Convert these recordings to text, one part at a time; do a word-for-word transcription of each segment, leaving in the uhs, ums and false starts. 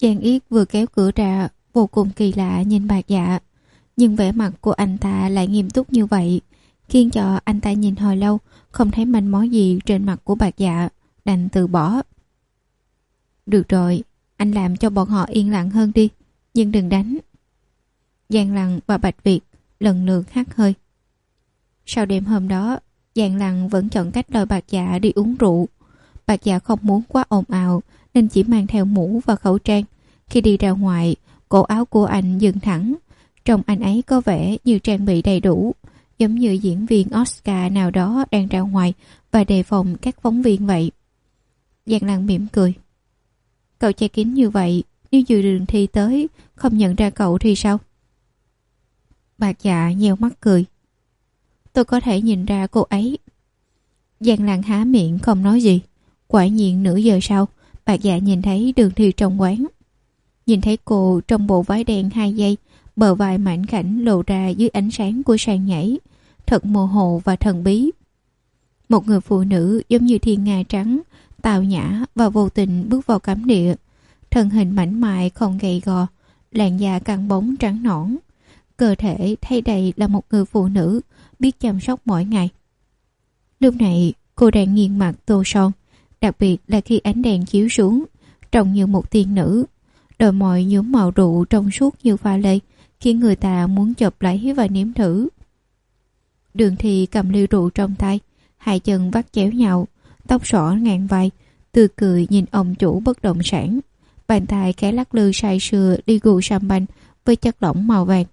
Giang Yết vừa kéo cửa ra, vô cùng kỳ lạ nhìn Bạc Dạ, nhưng vẻ mặt của anh ta lại nghiêm túc như vậy, khiến cho anh ta nhìn hồi lâu không thấy manh mối gì trên mặt của Bạc Dạ, đành từ bỏ. Được rồi, anh làm cho bọn họ yên lặng hơn đi, nhưng đừng đánh. Giang Lăng và Bạch Việt lần lượt hắt hơi. Sau đêm hôm đó, Giang Lăng vẫn chọn cách đòi Bạc Dạ đi uống rượu. Bạc Dạ không muốn quá ồn ào nên chỉ mang theo mũ và khẩu trang. Khi đi ra ngoài, cổ áo của anh dừng thẳng, trông anh ấy có vẻ như trang bị đầy đủ, giống như diễn viên Oscar nào đó đang ra ngoài và đề phòng các phóng viên vậy. Giang Lăng mỉm cười. Cậu che kín như vậy, nếu Dư Đường Thi tới không nhận ra cậu thì sao? Bạc Dạ nheo mắt cười. Tôi có thể nhìn ra cô ấy. Giang Lăng há miệng không nói gì. Quả nhiên nửa giờ sau, Bạc Dạ nhìn thấy Đường Thi trong quán. Nhìn thấy cô trong bộ váy đen hai dây, bờ vai mảnh khảnh lộ ra dưới ánh sáng của sàn nhảy, thật mơ hồ và thần bí. Một người phụ nữ giống như thiên nga trắng, tào nhã và vô tình bước vào cấm địa. Thân hình mảnh mai không gầy gò, làn da căng bóng trắng nõn, cơ thể thấy đây là một người phụ nữ biết chăm sóc mỗi ngày. Lúc này cô đang nghiêng mặt tô son, đặc biệt là khi ánh đèn chiếu xuống, trông như một tiên nữ. Đôi môi nhuốm màu rượu trong suốt như pha lê, khiến người ta muốn chộp lấy và nếm thử. Đường Thi cầm ly rượu trong tay, hai chân vắt chéo nhau, tóc xõa ngang vai, tươi cười nhìn ông chủ bất động sản. Bàn tay khẽ lắc lư say sưa ly rượu champagne với chất lỏng màu vàng.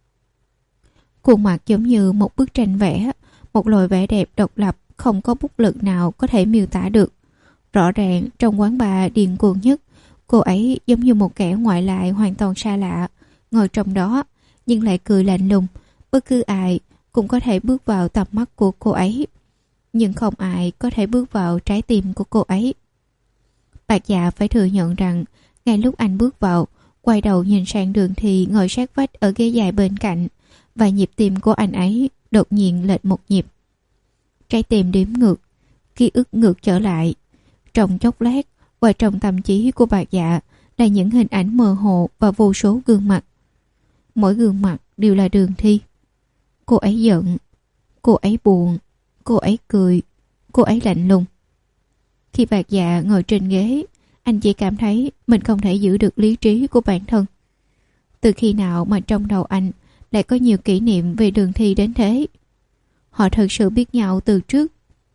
Khuôn mặt giống như một bức tranh vẽ, một loại vẻ đẹp độc lập không có bút lực nào có thể miêu tả được. Rõ ràng trong quán bar điên cuồng nhất, cô ấy giống như một kẻ ngoại lai hoàn toàn xa lạ, ngồi trong đó nhưng lại cười lạnh lùng. Bất cứ ai cũng có thể bước vào tầm mắt của cô ấy, nhưng không ai có thể bước vào trái tim của cô ấy. Bạc Dạ phải thừa nhận rằng ngay lúc anh bước vào, quay đầu nhìn sang Đường Thi ngồi sát vách ở ghế dài bên cạnh, và nhịp tim của anh ấy đột nhiên lệch một nhịp. Trái tim đếm ngược, ký ức ngược trở lại. Trong chốc lát, ngoài trong tâm trí của Bạc Dạ là những hình ảnh mơ hồ và vô số gương mặt. Mỗi gương mặt đều là Đường Thi. Cô ấy giận, cô ấy buồn, cô ấy cười, cô ấy lạnh lùng. Khi Bạc Dạ ngồi trên ghế, anh chỉ cảm thấy mình không thể giữ được lý trí của bản thân. Từ khi nào mà trong đầu anh lại có nhiều kỷ niệm về Đường Thi đến thế? Họ thật sự biết nhau từ trước.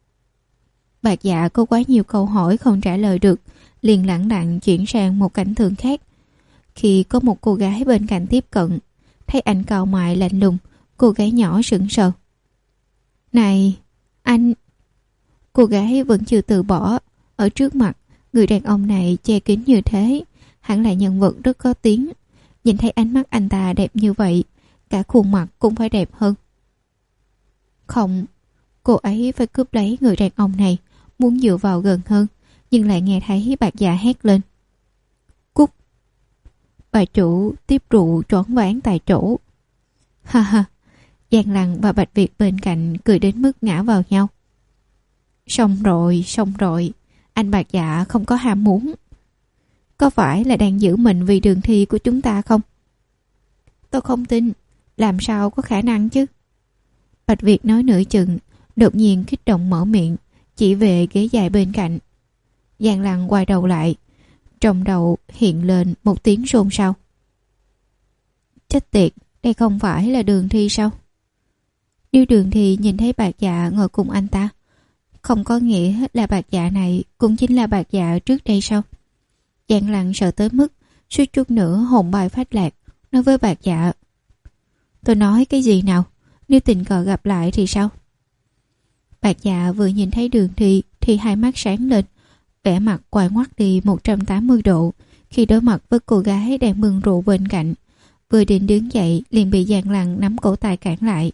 Bạc Dạ có quá nhiều câu hỏi không trả lời được, liền lẳng lặng chuyển sang một cảnh tượng khác. Khi có một cô gái bên cạnh tiếp cận, thấy anh cau mày lạnh lùng, cô gái nhỏ sững sờ. Này, anh... Cô gái vẫn chưa từ bỏ. Ở trước mặt, người đàn ông này che kín như thế, hẳn là nhân vật rất có tiếng. Nhìn thấy ánh mắt anh ta đẹp như vậy, cả khuôn mặt cũng phải đẹp hơn. Không, cô ấy phải cướp lấy người đàn ông này, muốn dựa vào gần hơn, nhưng lại nghe thấy Bạc Dạ hét lên. Cút! Bà chủ tiếp rượu choáng váng tại chỗ. Ha ha! Giang Lăng và Bạch Việt bên cạnh cười đến mức ngã vào nhau. Xong rồi, xong rồi, anh Bạc Dạ không có ham muốn. Có phải là đang giữ mình vì Đường Thi của chúng ta không? Tôi không tin, làm sao có khả năng chứ? Bạch Việt nói nửa chừng, đột nhiên kích động mở miệng, chỉ về ghế dài bên cạnh. Giang Lăng quay đầu lại, trong đầu hiện lên một tiếng xôn xao. Chết tiệt, đây không phải là Đường Thi sao? Nếu Đường Thi nhìn thấy Bạc Dạ ngồi cùng anh ta, không có nghĩa là Bạc Dạ này cũng chính là Bạc Dạ trước đây sao? Giang Lăng sợ tới mức suýt chút nữa hồn bay phách lạc, nói với Bạc Dạ. Tôi nói cái gì nào? Nếu tình cờ gặp lại thì sao? Bạc Dạ vừa nhìn thấy Đường Thi thì hai mắt sáng lên, vẻ mặt quay ngoắt đi một trăm tám mươi độ khi đối mặt với cô gái đang bưng rượu bên cạnh. Vừa định đứng dậy liền bị Giang Lăng nắm cổ tay cản lại.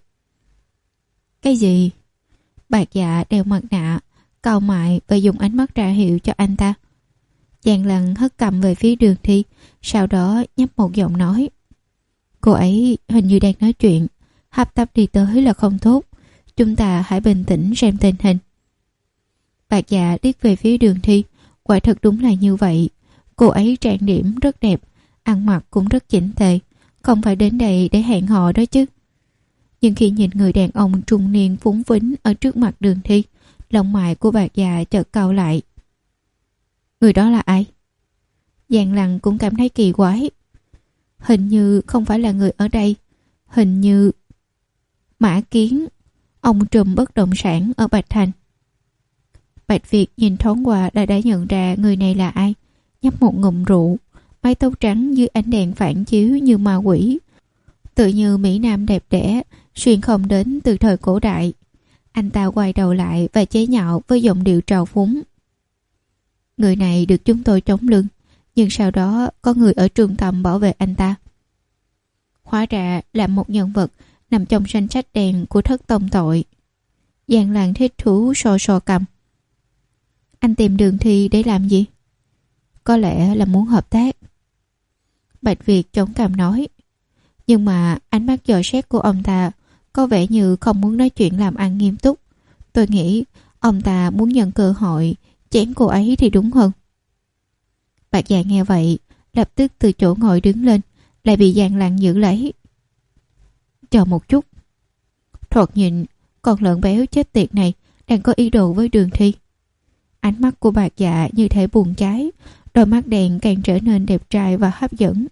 Cái gì? Bạc Dạ đeo mặt nạ, cau mày và dùng ánh mắt ra hiệu cho anh ta. Giang Lăng hất cầm về phía Đường Thi, sau đó nhấp một giọng nói. Cô ấy hình như đang nói chuyện, hấp tấp đi tới là không tốt. Chúng ta hãy bình tĩnh xem tình hình. Bạc Dạ liếc về phía Đường Thi, quả thật đúng là như vậy. Cô ấy trang điểm rất đẹp, ăn mặc cũng rất chỉnh tề, không phải đến đây để hẹn hò đó chứ. Nhưng khi nhìn người đàn ông trung niên phúng phính ở trước mặt Đường Thi, lông mày của Bạc Dạ chợt cau lại. Người đó là ai? Giang Lăng cũng cảm thấy kỳ quái. Hình như không phải là người ở đây. Hình như... Mã Kiến, ông trùm bất động sản ở Bạch Thành. Bạch Việt nhìn thoáng qua đã đã nhận ra người này là ai. Nhấp một ngụm rượu, mái tóc trắng dưới ánh đèn phản chiếu như ma quỷ, tự như mỹ nam đẹp đẽ xuyên không đến từ thời cổ đại. Anh ta quay đầu lại và chế nhạo với giọng điệu trào phúng. Người này được chúng tôi chống lưng, nhưng sau đó có người ở trung tâm bảo vệ anh ta. Hóa ra là một nhân vật nằm trong danh sách đen của thất tông tội. Giang Lan thích thú so so cầm. Anh tìm Đường Thi để làm gì? Có lẽ là muốn hợp tác. Bạch Việt chống cằm nói. Nhưng mà ánh mắt dò xét của ông ta có vẻ như không muốn nói chuyện làm ăn nghiêm túc. Tôi nghĩ ông ta muốn nhận cơ hội chém cô ấy thì đúng hơn. Bạc Dạ nghe vậy, lập tức từ chỗ ngồi đứng lên, lại bị Giang Lăng giữ lấy. Chờ một chút. Thoạt nhìn, con lợn béo chết tiệt này đang có ý đồ với Đường Thi. Ánh mắt của Bạc Dạ như thể buồn cháy, đôi mắt đèn càng trở nên đẹp trai và hấp dẫn.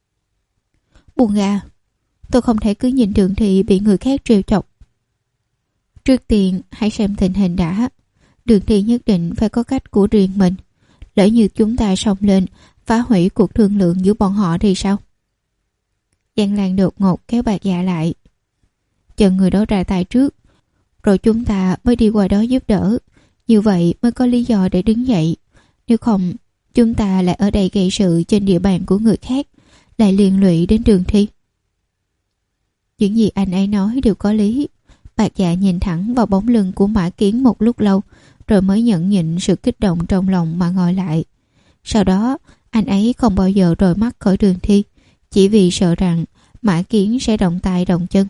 Buồn gà, tôi không thể cứ nhìn Đường Thi bị người khác trêu chọc. Trước tiên hãy xem tình hình đã. Đường Thi nhất định phải có cách của riêng mình. Lỡ như chúng ta xông lên phá hủy cuộc thương lượng giữa bọn họ thì sao? Giang Lan đột ngột kéo Bạc Dạ lại. Chờ người đó ra tay trước, rồi chúng ta mới đi qua đó giúp đỡ. Như vậy mới có lý do để đứng dậy. Nếu không, chúng ta lại ở đây gây sự trên địa bàn của người khác, lại liên lụy đến Đường Thi. Những gì anh ấy nói đều có lý. Bạc Dạ nhìn thẳng vào bóng lưng của Mã Kiến một lúc lâu, rồi mới nhẫn nhịn sự kích động trong lòng mà ngồi lại. Sau đó, anh ấy không bao giờ rời mắt khỏi Đường Thi, chỉ vì sợ rằng Mã Kiến sẽ động tay động chân.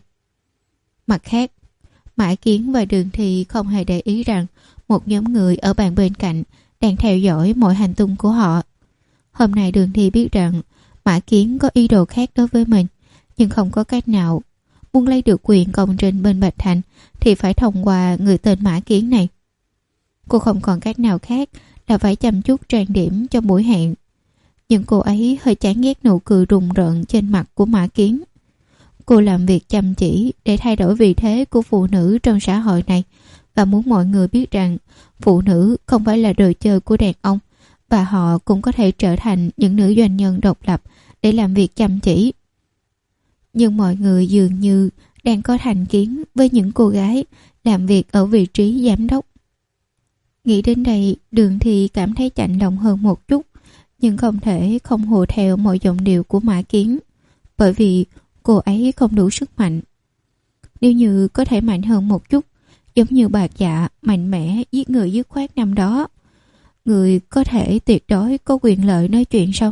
Mặt khác, Mã Kiến và Đường Thi không hề để ý rằng một nhóm người ở bàn bên cạnh đang theo dõi mọi hành tung của họ. Hôm nay Đường Thi biết rằng Mã Kiến có ý đồ khác đối với mình, nhưng không có cách nào. Muốn lấy được quyền công trình bên Bạch Thành thì phải thông qua người tên Mã Kiến này. Cô không còn cách nào khác là phải chăm chút trang điểm cho buổi hẹn. Nhưng cô ấy hơi chán ghét nụ cười rùng rợn trên mặt của Mã Kiến. Cô làm việc chăm chỉ để thay đổi vị thế của phụ nữ trong xã hội này và muốn mọi người biết rằng phụ nữ không phải là đồ chơi của đàn ông và họ cũng có thể trở thành những nữ doanh nhân độc lập để làm việc chăm chỉ. Nhưng mọi người dường như đang có thành kiến với những cô gái làm việc ở vị trí giám đốc. Nghĩ đến đây, Đường Thi cảm thấy chạnh lòng hơn một chút, nhưng không thể không hùa theo mọi giọng điệu của Mã Kiến, bởi vì cô ấy không đủ sức mạnh. Nếu như có thể mạnh hơn một chút, giống như Bạc Dạ mạnh mẽ giết người dứt khoát năm đó, người có thể tuyệt đối có quyền lợi nói chuyện sao?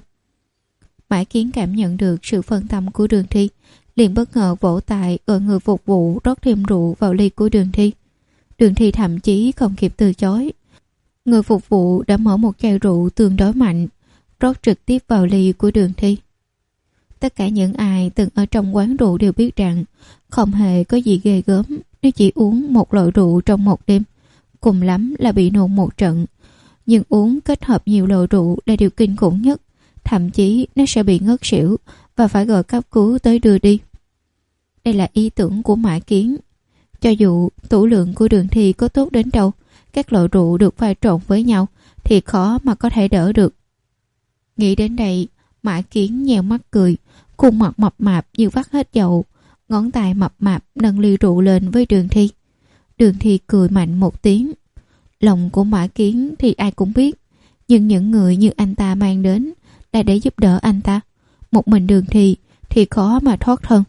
Mã Kiến cảm nhận được sự phân tâm của Đường Thi, liền bất ngờ vỗ tay gọi người phục vụ rót thêm rượu vào ly của Đường Thi. Đường Thi thậm chí không kịp từ chối. Người phục vụ đã mở một chai rượu tương đối mạnh, rót trực tiếp vào ly của Đường Thi. Tất cả những ai từng ở trong quán rượu đều biết rằng không hề có gì ghê gớm nếu chỉ uống một loại rượu trong một đêm, cùng lắm là bị nôn một trận. Nhưng uống kết hợp nhiều loại rượu là điều kinh khủng nhất, thậm chí nó sẽ bị ngất xỉu và phải gọi cấp cứu tới đưa đi. Đây là ý tưởng của Mã Kiến. Cho dù tủ lượng của Đường Thi có tốt đến đâu, các loại rượu được pha trộn với nhau thì khó mà có thể đỡ được. Nghĩ đến đây, Mã Kiến nheo mắt cười, khuôn mặt mập mạp như vắt hết dầu, ngón tay mập mạp nâng ly rượu lên với Đường Thi. Đường Thi cười mạnh một tiếng. Lòng của Mã Kiến thì ai cũng biết, nhưng những người như anh ta mang đến là để giúp đỡ anh ta. Một mình Đường Thi thì khó mà thoát thân.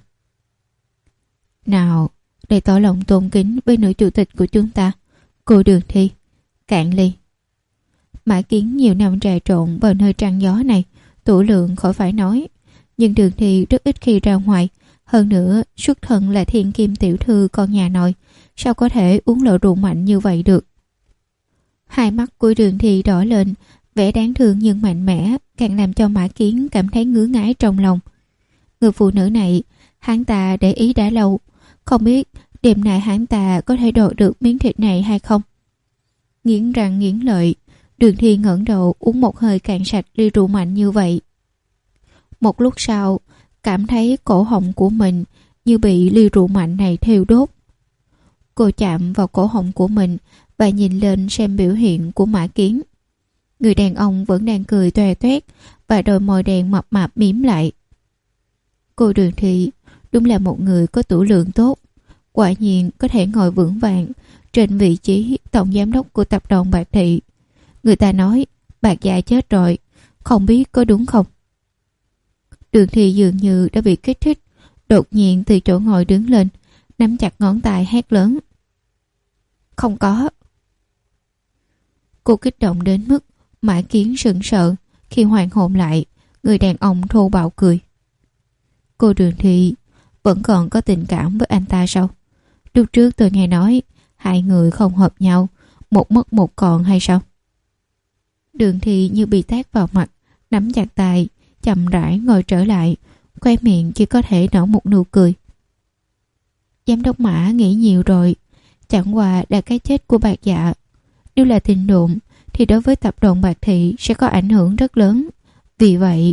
Nào, để tỏ lòng tôn kính với nữ chủ tịch của chúng ta, cô Đường Thi, cạn ly. Mã Kiến nhiều năm trà trộn vào nơi trăng gió này, tủ lượng khỏi phải nói, nhưng Đường Thi rất ít khi ra ngoài. Hơn nữa, xuất thân là thiên kim tiểu thư con nhà nội, sao có thể uống loại rượu mạnh như vậy được? Hai mắt của Đường Thi đỏ lên Vẻ đáng thương nhưng mạnh mẽ càng làm cho Mã Kiến cảm thấy ngứa ngáy trong lòng. Người phụ nữ này hắn ta để ý đã lâu, không biết đêm nay hắn ta có thể đoạt được miếng thịt này hay không. Nghiến răng nghiến lợi, Đường Thi ngẩng đầu uống một hơi cạn sạch ly rượu mạnh như vậy. Một lúc sau, cảm thấy cổ họng của mình như bị ly rượu mạnh này thiêu đốt. Cô chạm vào cổ họng của mình và nhìn lên xem biểu hiện của Mã Kiến. Người đàn ông vẫn đang cười toe toét và đôi môi đen mập mạp mím lại. Cô Đường Thi đúng là một người có tửu lượng tốt, quả nhiên có thể ngồi vững vàng trên vị trí tổng giám đốc của tập đoàn Bạc Thị. Người ta nói Bạc Dạ chết rồi, không biết có đúng không? Đường Thi dường như đã bị kích thích, đột nhiên từ chỗ ngồi đứng lên, nắm chặt ngón tay hét lớn. Không có. Cô kích động đến mức Mã Kiến sững sờ. Khi hoàn hồn lại, người đàn ông thô bạo cười. Cô Đường Thi vẫn còn có tình cảm với anh ta sao? Lúc trước tôi nghe nói hai người không hợp nhau, một mất một còn hay sao? Đường Thi như bị tát vào mặt, nắm chặt tay, chậm rãi ngồi trở lại, khoe miệng chỉ có thể nở một nụ cười. Giám đốc Mã nghĩ nhiều rồi, chẳng qua là cái chết của Bạc Dạ. Nếu là tin đồn thì đối với tập đoàn Bạc Thị sẽ có ảnh hưởng rất lớn. Vì vậy...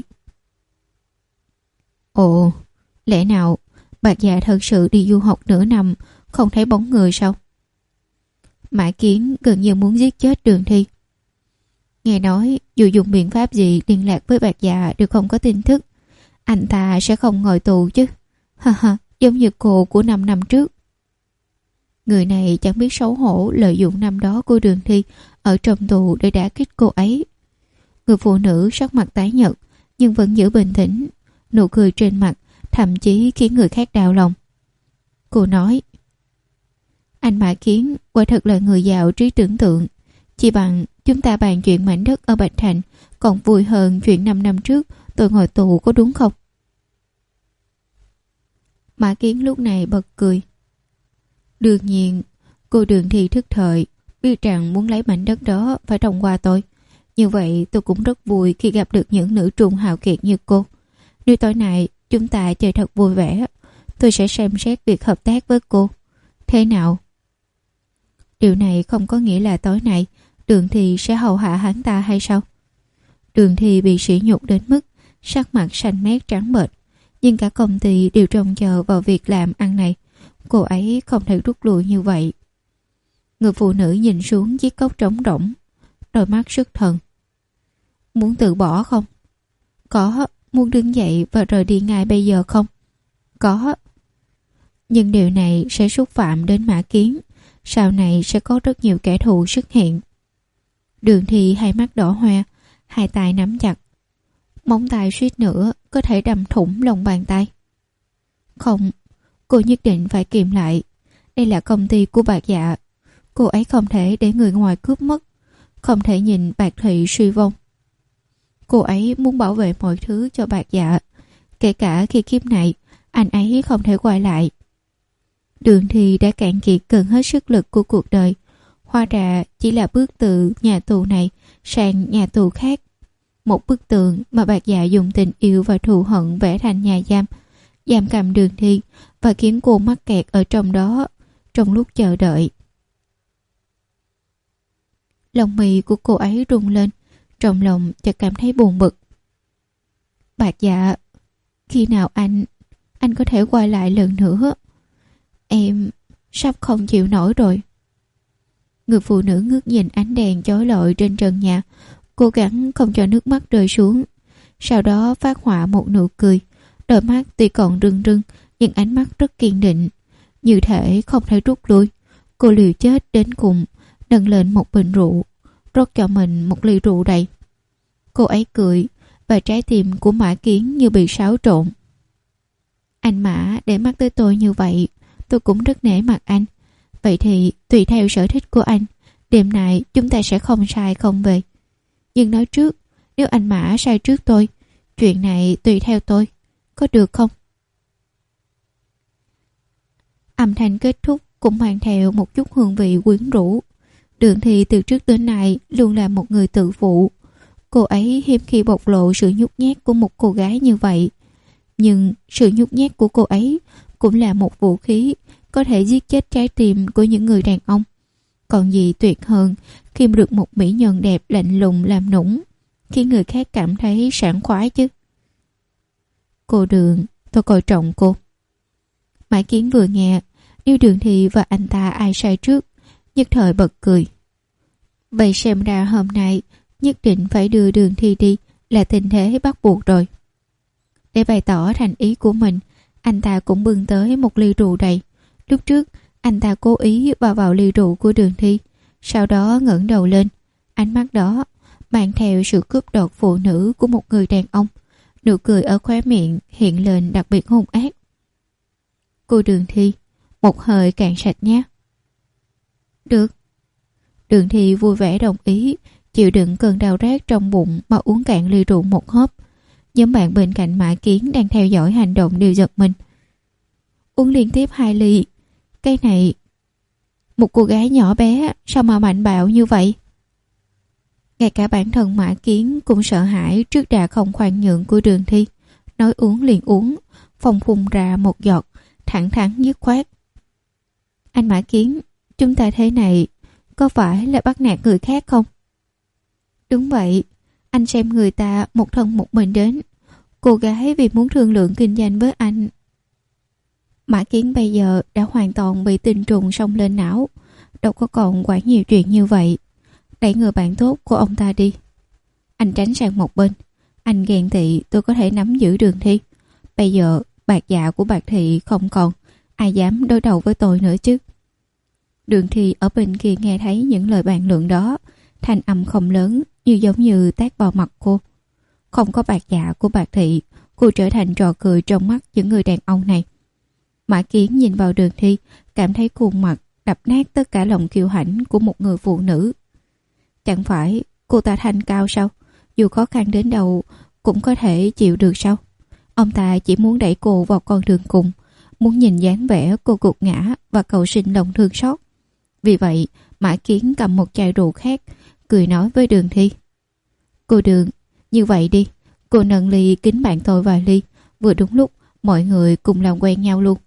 Ồ, lẽ nào Bạc Dạ thật sự đi du học nửa năm không thấy bóng người sao? Mã Kiến gần như muốn giết chết Đường Thi. Nghe nói dù dùng biện pháp gì liên lạc với Bạc Dạ đều không có tin tức, anh ta sẽ không ngồi tù chứ. Ha ha, giống như cô của năm năm trước. Người này chẳng biết xấu hổ lợi dụng năm đó của Đường Thi ở trong tù để đả kích cô ấy. Người phụ nữ sắc mặt tái nhợt nhưng vẫn giữ bình tĩnh, nụ cười trên mặt thậm chí khiến người khác đau lòng. Cô nói: Anh Mã Kiến quả thật là người giàu trí tưởng tượng. Chỉ bằng chúng ta bàn chuyện mảnh đất ở Bạch Thành còn vui hơn chuyện năm năm trước tôi ngồi tù, có đúng không? Mã Kiến lúc này bật cười. Đương nhiên, cô Đường Thi thức thời, biết rằng muốn lấy mảnh đất đó phải thông qua tôi. Như vậy tôi cũng rất vui khi gặp được những nữ trung hào kiệt như cô. Nếu tối nay chúng ta chơi thật vui vẻ, tôi sẽ xem xét việc hợp tác với cô. Thế nào? Điều này không có nghĩa là tối nay Đường Thi sẽ hầu hạ hắn ta hay sao? Đường Thi bị sỉ nhục đến mức sắc mặt xanh mét trắng bệch, nhưng cả công ty đều trông chờ vào việc làm ăn này. Cô ấy không thể rút lui như vậy. Người phụ nữ nhìn xuống chiếc cốc trống rỗng, đôi mắt xuất thần. Muốn từ bỏ không? Có. Muốn đứng dậy và rời đi ngay bây giờ không? Có. Nhưng điều này sẽ xúc phạm đến Mã Kiến. Sau này sẽ có rất nhiều kẻ thù xuất hiện. Đường Thi hai mắt đỏ hoe, hai tay nắm chặt, móng tay suýt nữa có thể đâm thủng lòng bàn tay. Không, cô nhất định phải kìm lại. Đây là công ty của Bạc Dạ. Cô ấy không thể để người ngoài cướp mất, không thể nhìn Bạc Thị suy vong. Cô ấy muốn bảo vệ mọi thứ cho Bạc Dạ, kể cả khi kiếp này anh ấy không thể quay lại. Đường Thi đã cạn kiệt gần hết sức lực của cuộc đời. Hóa ra chỉ là bước từ nhà tù này sang nhà tù khác. Một bức tường mà Bạc Dạ dùng tình yêu và thù hận vẽ thành nhà giam, giam cầm Đường Thi và khiến cô mắc kẹt ở trong đó trong lúc chờ đợi. Lòng mì của cô ấy rung lên, trong lòng chợt cảm thấy buồn bực. Bạc Dạ, khi nào anh anh có thể quay lại lần nữa? Em sắp không chịu nổi rồi. Người phụ nữ ngước nhìn ánh đèn chói lọi trên trần nhà, cố gắng không cho nước mắt rơi xuống. Sau đó phát họa một nụ cười, đôi mắt tuy còn rưng rưng nhưng ánh mắt rất kiên định, như thể không thể rút lui. Cô liều chết đến cùng, nâng lên một bình rượu, rót cho mình một ly rượu đầy. Cô ấy cười và trái tim của Mã Kiến như bị xáo trộn. Anh Mã để mắt tới tôi như vậy, tôi cũng rất nể mặt anh. Vậy thì tùy theo sở thích của anh, đêm nay chúng ta sẽ không sai không về. Nhưng nói trước, nếu anh Mã sai trước tôi, chuyện này tùy theo tôi, có được không? Âm thanh kết thúc cũng mang theo một chút hương vị quyến rũ. Đường Thi từ trước đến nay luôn là một người tự phụ. Cô ấy hiếm khi bộc lộ sự nhút nhát của một cô gái như vậy. Nhưng sự nhút nhát của cô ấy cũng là một vũ khí có thể giết chết trái tim của những người đàn ông. Còn gì tuyệt hơn khi được một mỹ nhân đẹp lạnh lùng làm nũng, khiến người khác cảm thấy sảng khoái chứ. Cô Đường, tôi coi trọng cô. Mã Kiến vừa nghe, nếu Đường Thi và anh ta ai sai trước, nhất thời bật cười. Vậy xem ra hôm nay nhất định phải đưa Đường Thi đi là tình thế bắt buộc rồi. Để bày tỏ thành ý của mình, anh ta cũng bưng tới một ly rượu đầy. Lúc trước, anh ta cố ý vào vào ly rượu của Đường Thi, sau đó ngẩng đầu lên. Ánh mắt đó mang theo sự cướp đoạt phụ nữ của một người đàn ông. Nụ cười ở khóe miệng hiện lên đặc biệt hung ác. Cô Đường Thi, một hơi cạn sạch nhé. Được. Đường Thi vui vẻ đồng ý, chịu đựng cơn đau rát trong bụng mà uống cạn ly rượu một hớp. Nhóm bạn bên cạnh Mã Kiến đang theo dõi hành động đều giật mình. Uống liên tiếp hai ly. Cái này, một cô gái nhỏ bé sao mà mạnh bạo như vậy? Ngay cả bản thân Mã Kiến cũng sợ hãi trước đà không khoan nhượng của Đường Thi. Nói uống liền uống, phồng phun ra một giọt, thẳng thắn dứt khoát. Anh Mã Kiến, chúng ta thế này có phải là bắt nạt người khác không? Đúng vậy, anh xem người ta một thân một mình đến. Cô gái vì muốn thương lượng kinh doanh với anh. Mã Kiến bây giờ đã hoàn toàn bị tinh trùng xông lên não, đâu có còn quản nhiều chuyện như vậy. Đẩy người bạn tốt của ông ta đi. Anh tránh sang một bên. Anh ghen tị tôi có thể nắm giữ Đường Thi. Bây giờ bạc dạ của bạc thị không còn, ai dám đối đầu với tôi nữa chứ? Đường Thi ở bên kia nghe thấy những lời bàn luận đó, thanh âm không lớn, như giống như tát vào mặt cô. Không có bạc dạ của bạc thị, cô trở thành trò cười trong mắt những người đàn ông này. Mã Kiến nhìn vào Đường Thi, cảm thấy khuôn mặt đập nát tất cả lòng kiêu hãnh của một người phụ nữ. Chẳng phải cô ta thanh cao sao? Dù khó khăn đến đâu cũng có thể chịu được sao? Ông ta chỉ muốn đẩy cô vào con đường cùng, muốn nhìn dáng vẻ cô gục ngã và cầu xin lòng thương xót. Vì vậy, Mã Kiến cầm một chai rượu khác, cười nói với Đường Thi. Cô Đường, như vậy đi, cô nâng ly kính bạn tôi vài ly, vừa đúng lúc mọi người cùng làm quen nhau luôn.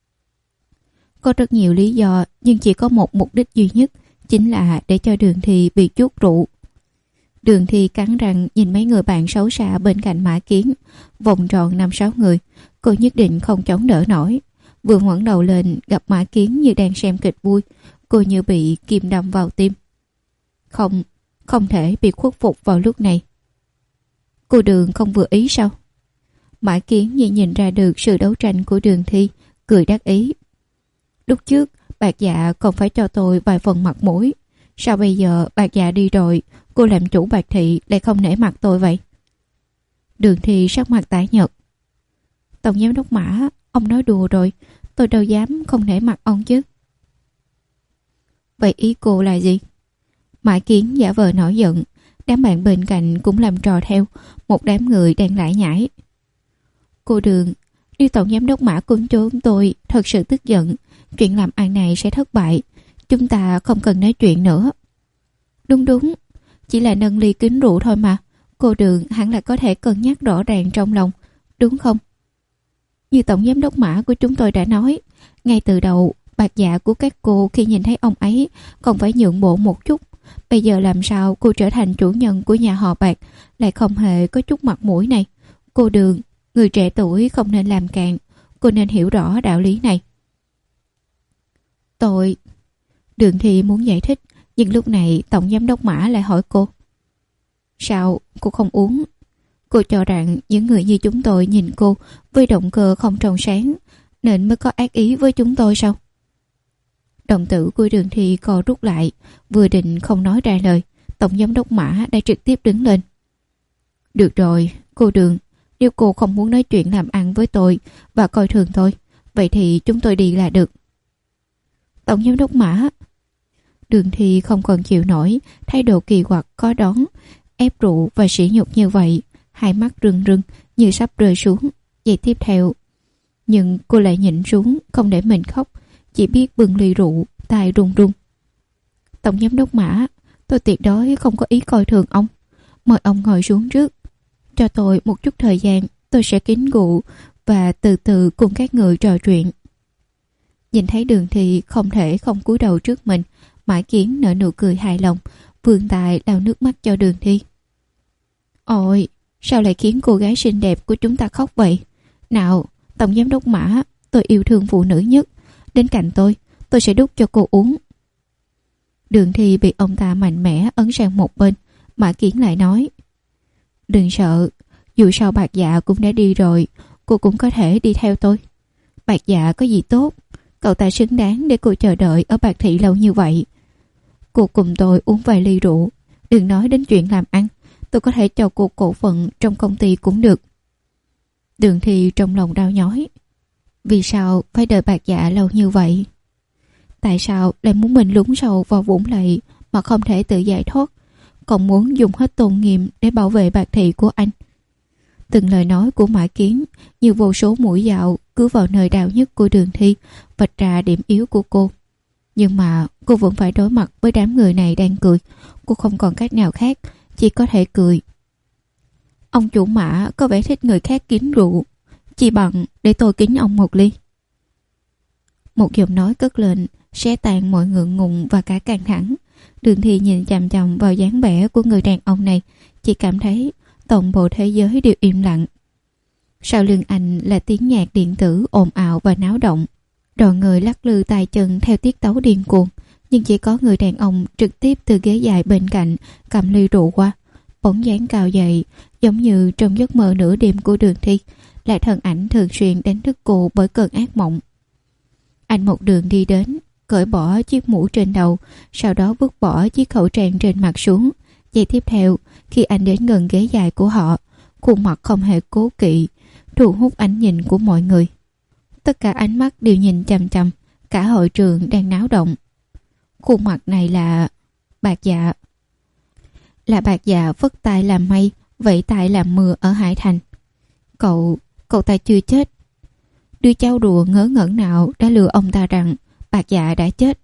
Có rất nhiều lý do, nhưng chỉ có một mục đích duy nhất, chính là để cho Đường Thi bị chuốt rượu. Đường Thi cắn răng nhìn mấy người bạn xấu xa bên cạnh Mã Kiến, vòng tròn năm sáu người, cô nhất định không chống đỡ nổi. Vừa ngẩng đầu lên gặp Mã Kiến như đang xem kịch vui, cô như bị kim đâm vào tim. Không, không thể bị khuất phục vào lúc này. Cô Đường không vừa ý sao? Mã Kiến như nhìn ra được sự đấu tranh của Đường Thi, cười đắc ý. Lúc trước, bạc dạ còn phải cho tôi vài phần mặt mũi. Sao bây giờ bạc dạ đi rồi, cô làm chủ bạc thị lại không nể mặt tôi vậy? Đường Thi sắc mặt tái nhợt. Tổng giám đốc Mã, ông nói đùa rồi, tôi đâu dám không nể mặt ông chứ. Vậy ý cô là gì? Mã Kiến giả vờ nổi giận, đám bạn bên cạnh cũng làm trò theo, một đám người đang lải nhải. Cô Đường, nếu tổng giám đốc Mã của chúng tôi thật sự tức giận, chuyện làm ăn này sẽ thất bại, chúng ta không cần nói chuyện nữa. Đúng đúng, chỉ là nâng ly kính rượu thôi mà, cô Đường hẳn là có thể cân nhắc rõ ràng trong lòng, đúng không? Như tổng giám đốc Mã của chúng tôi đã nói, ngay từ đầu bạc dạ của các cô khi nhìn thấy ông ấy còn phải nhượng bộ một chút. Bây giờ làm sao cô trở thành chủ nhân của nhà họ Bạc lại không hề có chút mặt mũi này? Cô Đường, người trẻ tuổi không nên làm càn, cô nên hiểu rõ đạo lý này. Tôi... Đường Thi muốn giải thích, nhưng lúc này tổng giám đốc Mã lại hỏi cô. Sao cô không uống? Cô cho rằng những người như chúng tôi nhìn cô với động cơ không trong sáng nên mới có ác ý với chúng tôi sao? Đồng tử của Đường Thi co rút lại, vừa định không nói ra lời, tổng giám đốc Mã đã trực tiếp đứng lên. Được rồi, cô Đường, nếu cô không muốn nói chuyện làm ăn với tôi và coi thường tôi, vậy thì chúng tôi đi là được. Tổng giám đốc Mã. Đường Thi không còn chịu nổi thái độ kỳ quặc có đón, ép rượu và sỉ nhục như vậy, hai mắt rưng rưng như sắp rơi xuống. Giây tiếp theo, nhưng cô lại nhịn xuống không để mình khóc, chỉ biết bưng ly rượu, tay run run. Tổng giám đốc Mã, tôi tuyệt đối không có ý coi thường ông. mời ông ngồi xuống trước. Cho tôi một chút thời gian, tôi sẽ kính rượu và từ từ cùng các người trò chuyện. Nhìn thấy Đường Thi không thể không cúi đầu trước mình, Mã Kiến nở nụ cười hài lòng, vươn tay lau nước mắt cho Đường Thi. Ôi, sao lại khiến cô gái xinh đẹp của chúng ta khóc vậy? Nào, tổng giám đốc Mã, tôi yêu thương phụ nữ nhất. Đến cạnh tôi, tôi sẽ đút cho cô uống. Đường Thi bị ông ta mạnh mẽ ấn sang một bên. Mã Kiến lại nói, đừng sợ, dù sao Bạc Dạ cũng đã đi rồi, cô cũng có thể đi theo tôi. Bạc Dạ có gì tốt, cậu ta xứng đáng để cô chờ đợi ở Bạc Thị lâu như vậy. Cô cùng tôi uống vài ly rượu, đừng nói đến chuyện làm ăn, tôi có thể cho cô cổ phần trong công ty cũng được. Đường Thi trong lòng đau nhói. Vì sao phải đợi Bạc Dạ lâu như vậy? Tại sao lại muốn mình lún sâu vào vũng lầy mà không thể tự giải thoát, còn muốn dùng hết tôn nghiêm để bảo vệ Bạc Thị của anh? Từng lời nói của Mã Kiến như vô số mũi dao cứ vào nơi đau nhất của Đường Thi, vạch ra điểm yếu của cô. Nhưng mà cô vẫn phải đối mặt với đám người này đang cười. Cô không còn cách nào khác, chỉ có thể cười. Ông chủ Mã có vẻ thích người khác kính rượu, chỉ bằng để tôi kính ông một ly. Một giọng nói cất lên, xé tan mọi ngượng ngùng và cả căng thẳng. Đường Thi nhìn chằm chằm vào dáng vẻ của người đàn ông này, chỉ cảm thấy toàn bộ thế giới đều im lặng. Sau lưng anh là tiếng nhạc điện tử ồn ào và náo động. Đoàn người lắc lư tay chân theo tiết tấu điên cuồng, nhưng chỉ có người đàn ông trực tiếp từ ghế dài bên cạnh cầm ly rượu qua. Bóng dáng cao dậy, giống như trong giấc mơ nửa đêm của Đường Thi, là thân ảnh thường xuyên đánh thức cô bởi cơn ác mộng. Anh một đường đi đến, cởi bỏ chiếc mũ trên đầu, sau đó vứt bỏ chiếc khẩu trang trên mặt xuống. Giây tiếp theo, khi anh đến gần ghế dài của họ, khuôn mặt không hề cố kỵ, thu hút ánh nhìn của mọi người. Tất cả ánh mắt đều nhìn chằm chằm, cả hội trường đang náo động. Khuôn mặt này là Bạc Dạ. Là Bạc Dạ vất tay làm mây, vẫy tay làm mưa ở Hải Thành. Cậu, cậu ta chưa chết. Đứa cháu đùa ngớ ngẩn nào đã lừa ông ta rằng Bạc Dạ đã chết.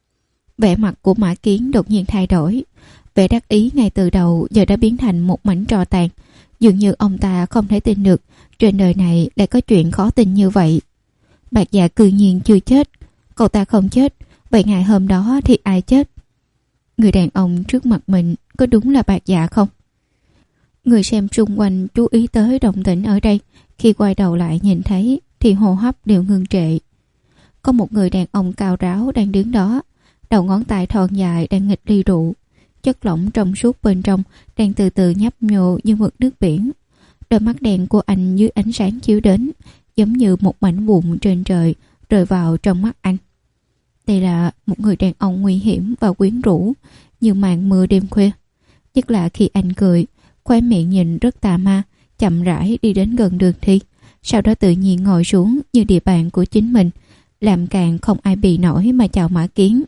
Vẻ mặt của Mã Kiến đột nhiên thay đổi. Vẻ đắc ý ngay từ đầu giờ đã biến thành một mảnh tro tàn. Dường như ông ta không thể tin được trên đời này lại có chuyện khó tin như vậy. Bạc Dạ cư nhiên chưa chết. Cậu ta không chết, vậy ngày hôm đó thì ai chết? Người đàn ông trước mặt mình có đúng là Bạc Dạ không? Người xem xung quanh chú ý tới động tĩnh ở đây, khi quay đầu lại nhìn thấy thì hô hấp đều ngưng trệ. Có một người đàn ông cao ráo đang đứng đó, đầu ngón tay thon dài đang nghịch ly rượu, chất lỏng trong suốt bên trong đang từ từ nhấp nhô như mực nước biển. Đôi mắt đen của anh dưới ánh sáng chiếu đến, giống như một mảnh vụn trên trời rơi vào trong mắt anh. Đây là một người đàn ông nguy hiểm và quyến rũ như màn mưa đêm khuya. Nhất là khi anh cười, khóe miệng nhìn rất tà ma, chậm rãi đi đến gần Đường Thi, sau đó tự nhiên ngồi xuống như địa bàn của chính mình, làm càng không ai bì nổi mà chào Mã Kiến.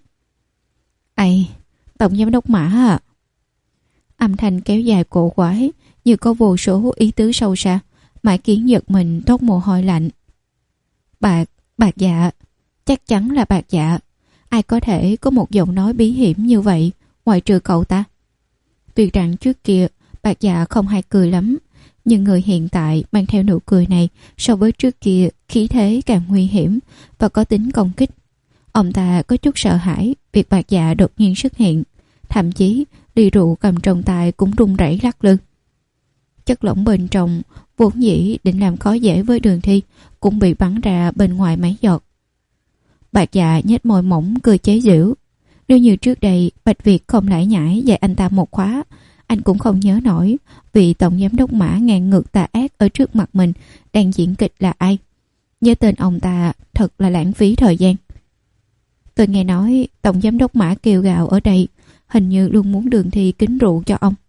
Ây, tổng giám đốc Mã à? Âm thanh kéo dài cổ quái, như có vô số ý tứ sâu xa. Mã Kiến giật mình toát mồ hôi lạnh. Bạc, Bạc Dạ, chắc chắn là Bạc Dạ. Ai có thể có một giọng nói bí hiểm như vậy ngoại trừ cậu ta? Tuy rằng trước kia Bạc Dạ không hay cười lắm, nhưng người hiện tại mang theo nụ cười này so với trước kia khí thế càng nguy hiểm và có tính công kích. Ông ta có chút sợ hãi việc Bạc Dạ đột nhiên xuất hiện, thậm chí ly rượu cầm trong tay cũng run rẩy lắc lư. Chất lỏng bên trong vốn dĩ định làm khó dễ với Đường Thi cũng bị bắn ra bên ngoài mấy giọt. Bạc Dạ nhếch môi mỏng cười chế giễu. Nếu như trước đây Bạch Việt không lải nhải dạy anh ta một khóa, anh cũng không nhớ nổi vị tổng giám đốc Mã ngang ngược tà ác ở trước mặt mình đang diễn kịch là ai. Nhớ tên ông ta thật là lãng phí thời gian. Tôi nghe nói tổng giám đốc Mã kêu gào ở đây, hình như luôn muốn Đường Thi kính rượu cho ông.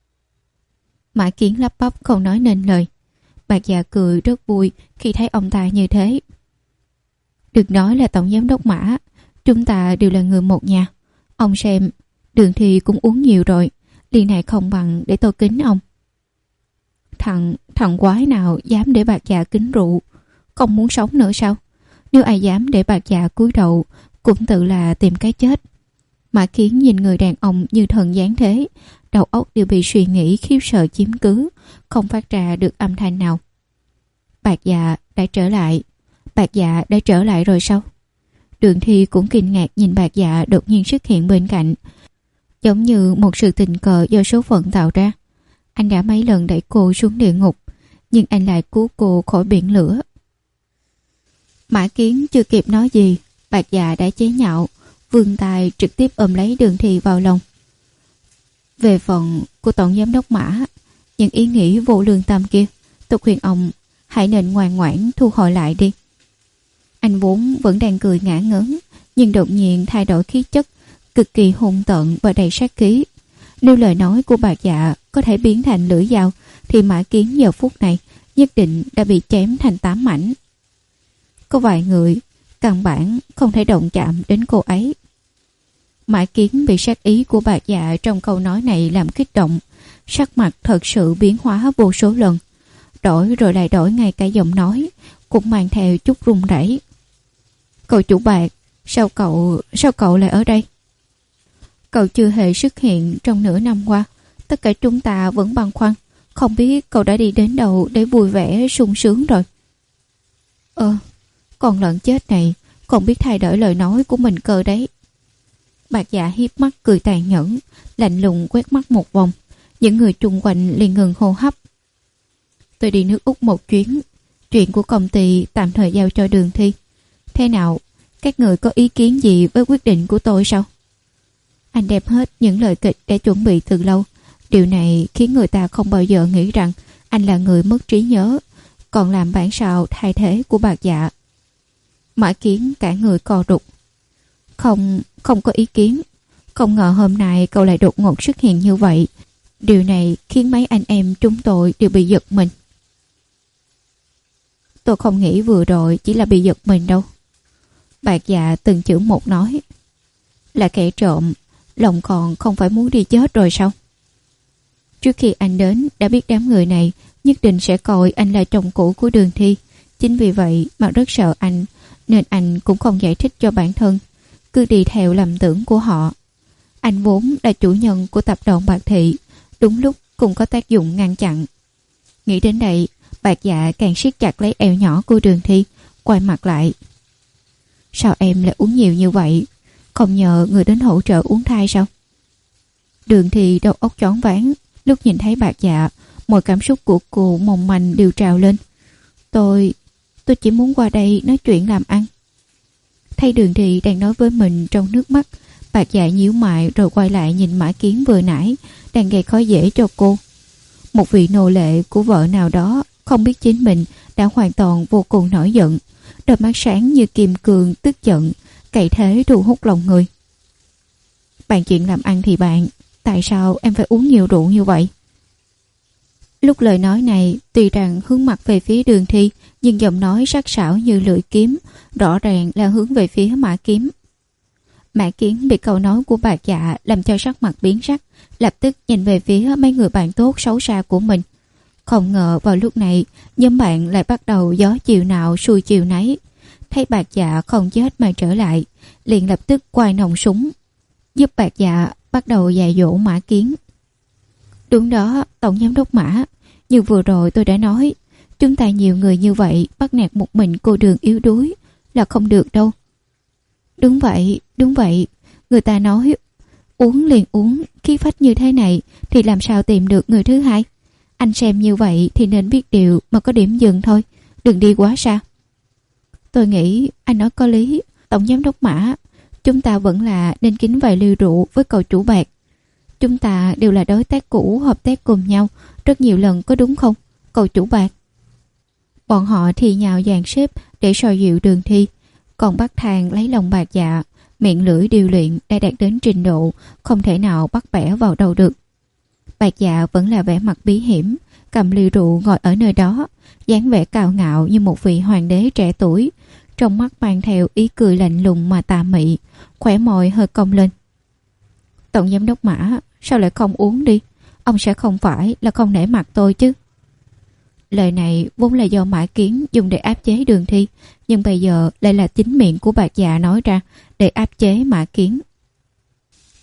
Mã Kiến lắp bắp không nói nên lời. Bạc Dạ cười rất vui khi thấy ông ta như thế. Đừng nói là tổng giám đốc Mã, chúng ta đều là người một nhà. Ông xem, Đường Thi cũng uống nhiều rồi, ly này không bằng để tôi kính ông. Thằng, thằng quái nào dám để Bạc Dạ kính rượu, không muốn sống nữa sao? Nếu ai dám để Bạc Dạ cúi đầu cũng tự là tìm cái chết. Mã Kiến nhìn người đàn ông như thần giáng thế, đầu óc đều bị suy nghĩ khiếp sợ chiếm cứ, không phát ra được âm thanh nào. Bạc Dạ đã trở lại. Bạc Dạ đã trở lại rồi sao? Đường Thi cũng kinh ngạc nhìn Bạc Dạ đột nhiên xuất hiện bên cạnh, giống như một sự tình cờ do số phận tạo ra. Anh đã mấy lần đẩy cô xuống địa ngục, nhưng anh lại cứu cô khỏi biển lửa. Mã Kiến chưa kịp nói gì, Bạc Dạ đã chế nhạo, vươn tay trực tiếp ôm lấy Đường Thi vào lòng. Về phần của tổng giám đốc Mã, những ý nghĩ vô lương tâm kia, tôi khuyên ông hãy nên ngoan ngoãn thu hồi lại đi. Anh vốn vẫn đang cười ngả ngớn, nhưng đột nhiên thay đổi khí chất, cực kỳ hung tợn và đầy sát khí. Nếu lời nói của Bạc Dạ có thể biến thành lưỡi dao, thì Mã Kiến giờ phút này nhất định đã bị chém thành tám mảnh. Có vài người căn bản không thể động chạm đến cô ấy. Mã Kiến bị sát ý của Bạc Dạ trong câu nói này làm kích động, sắc mặt thật sự biến hóa vô số lần, đổi rồi lại đổi, ngay cả giọng nói cũng mang theo chút run rẩy. Cậu chủ Bạc, sao cậu sao cậu lại ở đây? Cậu chưa hề xuất hiện trong nửa năm qua, tất cả chúng ta vẫn băn khoăn, không biết cậu đã đi đến đâu để vui vẻ sung sướng rồi. Ờ, con lợn chết này còn biết thay đổi lời nói của mình cơ đấy. Bạc Dạ hiếp mắt cười tàn nhẫn, lạnh lùng quét mắt một vòng, những người chung quanh liền ngừng hô hấp. Tôi đi nước Úc một chuyến, chuyện của công ty tạm thời giao cho Đường Thi. Thế nào, các người có ý kiến gì với quyết định của tôi sao? Anh đem hết những lời kịch đã chuẩn bị từ lâu. Điều này khiến người ta không bao giờ nghĩ rằng anh là người mất trí nhớ, còn làm bản sao thay thế của Bạc Dạ. Mã Kiến cả người co rụt. Không, không có ý kiến. Không ngờ hôm nay cậu lại đột ngột xuất hiện như vậy. Điều này khiến mấy anh em chúng tôi đều bị giật mình. Tôi không nghĩ vừa rồi chỉ là bị giật mình đâu. Bạc Dạ từng chữ một nói. Là kẻ trộm, lòng còn không phải muốn đi chết rồi sao? Trước khi anh đến đã biết đám người này nhất định sẽ coi anh là chồng cũ của Đường Thi. Chính vì vậy mà rất sợ anh, nên anh cũng không giải thích cho bản thân, cứ đi theo lầm tưởng của họ. Anh vốn là chủ nhân của tập đoàn Bạc Thị, đúng lúc cũng có tác dụng ngăn chặn. Nghĩ đến đây, Bạc Dạ càng siết chặt lấy eo nhỏ của Đường Thi, quay mặt lại. Sao em lại uống nhiều như vậy? Không nhờ người đến hỗ trợ uống thai sao? Đường Thi đầu óc choáng váng, lúc nhìn thấy Bạc Dạ, mọi cảm xúc của cô mong manh đều trào lên. Tôi, tôi chỉ muốn qua đây nói chuyện làm ăn. Thấy Đường Thi đang nói với mình trong nước mắt, Bạc Dạ nhíu mày rồi quay lại nhìn Mã Kiến vừa nãy đang gây khó dễ cho cô. Một vị nô lệ của vợ nào đó không biết chính mình đã hoàn toàn vô cùng nổi giận, đôi mắt sáng như kim cương tức giận, cậy thế thu hút lòng người. Bàn chuyện làm ăn thì bạn, tại sao em phải uống nhiều rượu như vậy? Lúc lời nói này tuy rằng hướng mặt về phía Đường Thi, nhưng giọng nói sắc sảo như lưỡi kiếm, rõ ràng là hướng về phía Mã Kiến. Mã Kiến bị câu nói của Bạc Dạ làm cho sắc mặt biến sắc, lập tức nhìn về phía mấy người bạn tốt xấu xa của mình. Không ngờ vào lúc này nhóm bạn lại bắt đầu gió chiều nào xuôi chiều nấy. Thấy Bạc Dạ không chết mà trở lại, liền lập tức quay nòng súng giúp Bạc Dạ bắt đầu dạy dỗ Mã Kiến. Đúng đó, tổng giám đốc Mã, như vừa rồi tôi đã nói, chúng ta nhiều người như vậy bắt nạt một mình cô Đường yếu đuối là không được đâu. Đúng vậy, đúng vậy, người ta nói uống liền uống, khí phách như thế này thì làm sao tìm được người thứ hai. Anh xem như vậy thì nên biết điều mà có điểm dừng thôi, đừng đi quá xa. Tôi nghĩ anh nói có lý, tổng giám đốc Mã, chúng ta vẫn là nên kính vài ly rượu với cậu chủ Bạc. Chúng ta đều là đối tác cũ hợp tác cùng nhau rất nhiều lần, có đúng không, cậu chủ Bạc? Bọn họ thì nhào dàn xếp để soi dịu Đường Thi, còn Bắc Thang lấy lòng Bạc Dạ, miệng lưỡi điều luyện đã đạt đến trình độ không thể nào bắt bẻ vào đâu được. Bạc Dạ vẫn là vẻ mặt bí hiểm, cầm ly rượu ngồi ở nơi đó, dáng vẻ cao ngạo như một vị hoàng đế trẻ tuổi, trong mắt mang theo ý cười lạnh lùng mà tà mị, khóe môi hơi cong lên. Tổng giám đốc Mã, sao lại không uống đi? Ông sẽ không phải là không nể mặt tôi chứ? Lời này vốn là do Mã Kiến dùng để áp chế Đường Thi, nhưng bây giờ lại là chính miệng của Bạc Dạ nói ra để áp chế Mã Kiến.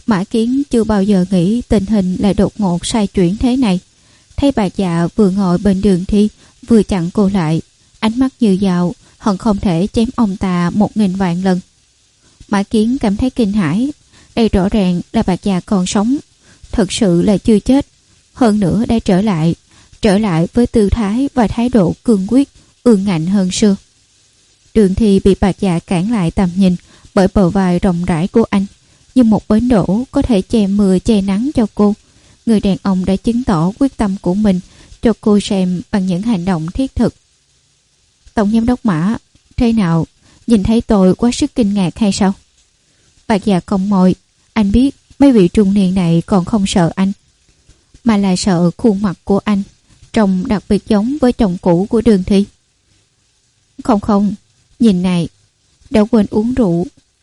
Mã Kiến chưa bao giờ nghĩ tình hình lại đột ngột sai chuyển thế này. Thấy bà Dạ vừa ngồi bên Đường Thi vừa chặn cô lại, ánh mắt như dao, hận không thể chém ông ta một nghìn vạn lần. Mã Kiến cảm thấy kinh hãi. Đây rõ ràng là bà Dạ còn sống, thật sự là chưa chết, hơn nữa đã trở lại, trở lại với tư thái và thái độ cương quyết, ương ngạnh hơn xưa. Đường Thi bị bà Dạ cản lại tầm nhìn bởi bờ vai rộng rãi của anh, như một bến đỗ có thể che mưa che nắng cho cô. Người đàn ông đã chứng tỏ quyết tâm của mình cho cô xem bằng những hành động thiết thực. Tổng giám đốc Mã, thế nào, nhìn thấy tôi quá sức kinh ngạc hay sao? Bà Dạ cong môi. Anh biết mấy vị trung niên này còn không sợ anh, mà là sợ khuôn mặt của anh trông đặc biệt giống với chồng cũ của Đường Thi. Không không, nhìn này, đã quên uống rượu.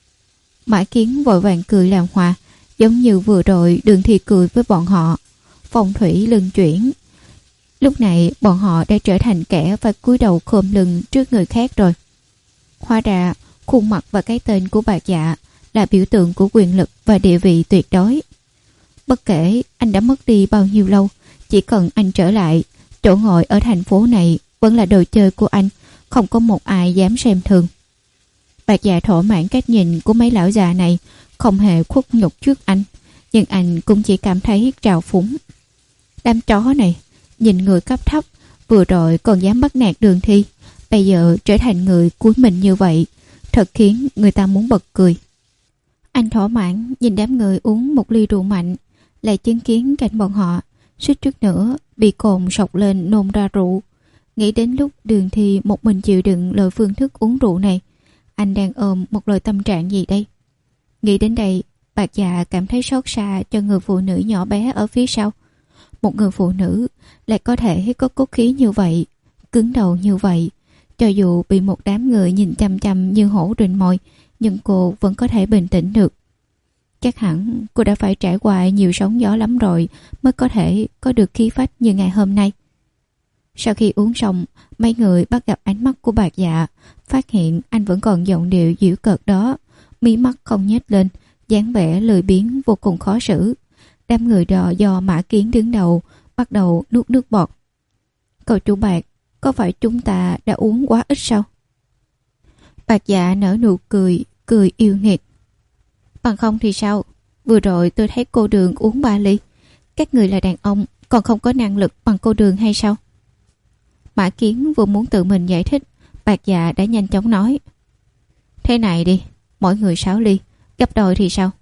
Mã Kiến vội vàng cười làm hòa, giống như vừa rồi Đường Thi cười với bọn họ. Phong thủy lưng chuyển. Lúc này bọn họ đã trở thành kẻ phải cúi đầu khom lưng trước người khác rồi. Hóa ra khuôn mặt và cái tên của bà Dạ là biểu tượng của quyền lực và địa vị tuyệt đối. Bất kể anh đã mất đi bao nhiêu lâu, chỉ cần anh trở lại, chỗ ngồi ở thành phố này vẫn là đồ chơi của anh, không có một ai dám xem thường. Bà Dạ thỏa mãn cách nhìn của mấy lão già này, không hề khuất nhục trước anh, nhưng anh cũng chỉ cảm thấy trào phúng. Đám chó này, nhìn người cấp thấp, vừa rồi còn dám bắt nạt Đường Thi, bây giờ trở thành người cúi mình như vậy, thật khiến người ta muốn bật cười. Anh thỏa mãn nhìn đám người uống một ly rượu mạnh, lại chứng kiến cảnh bọn họ suýt chút nữa bị cồn sộc lên nôn ra rượu. Nghĩ đến lúc Đường Thi một mình chịu đựng loại phương thức uống rượu này, anh đang ôm một loại tâm trạng gì đây? Nghĩ đến đây, bà Dạ cảm thấy xót xa cho người phụ nữ nhỏ bé ở phía sau. Một người phụ nữ lại có thể có cốt khí như vậy, cứng đầu như vậy. Cho dù bị một đám người nhìn chăm chăm như hổ rình mồi, nhưng cô vẫn có thể bình tĩnh được. Chắc hẳn cô đã phải trải qua nhiều sóng gió lắm rồi mới có thể có được khí phách như ngày hôm nay. Sau khi uống xong, mấy người bắt gặp ánh mắt của bà Dạ, phát hiện anh vẫn còn giọng điệu giễu cợt đó, mí mắt không nhếch lên, dáng vẻ lười biếng vô cùng khó xử. Đám người đó do Mã Kiến đứng đầu bắt đầu nuốt nước bọt. Cậu chủ Bạc, có phải chúng ta đã uống quá ít sao? Bạc Dạ nở nụ cười, cười yêu nghiệt. Bằng không thì sao? Vừa rồi tôi thấy cô Đường uống ba ly. Các người là đàn ông, còn không có năng lực bằng cô Đường hay sao? Mã Kiến vừa muốn tự mình giải thích, Bạc Dạ đã nhanh chóng nói. Thế này đi, mỗi người sáu ly, gấp đôi thì sao?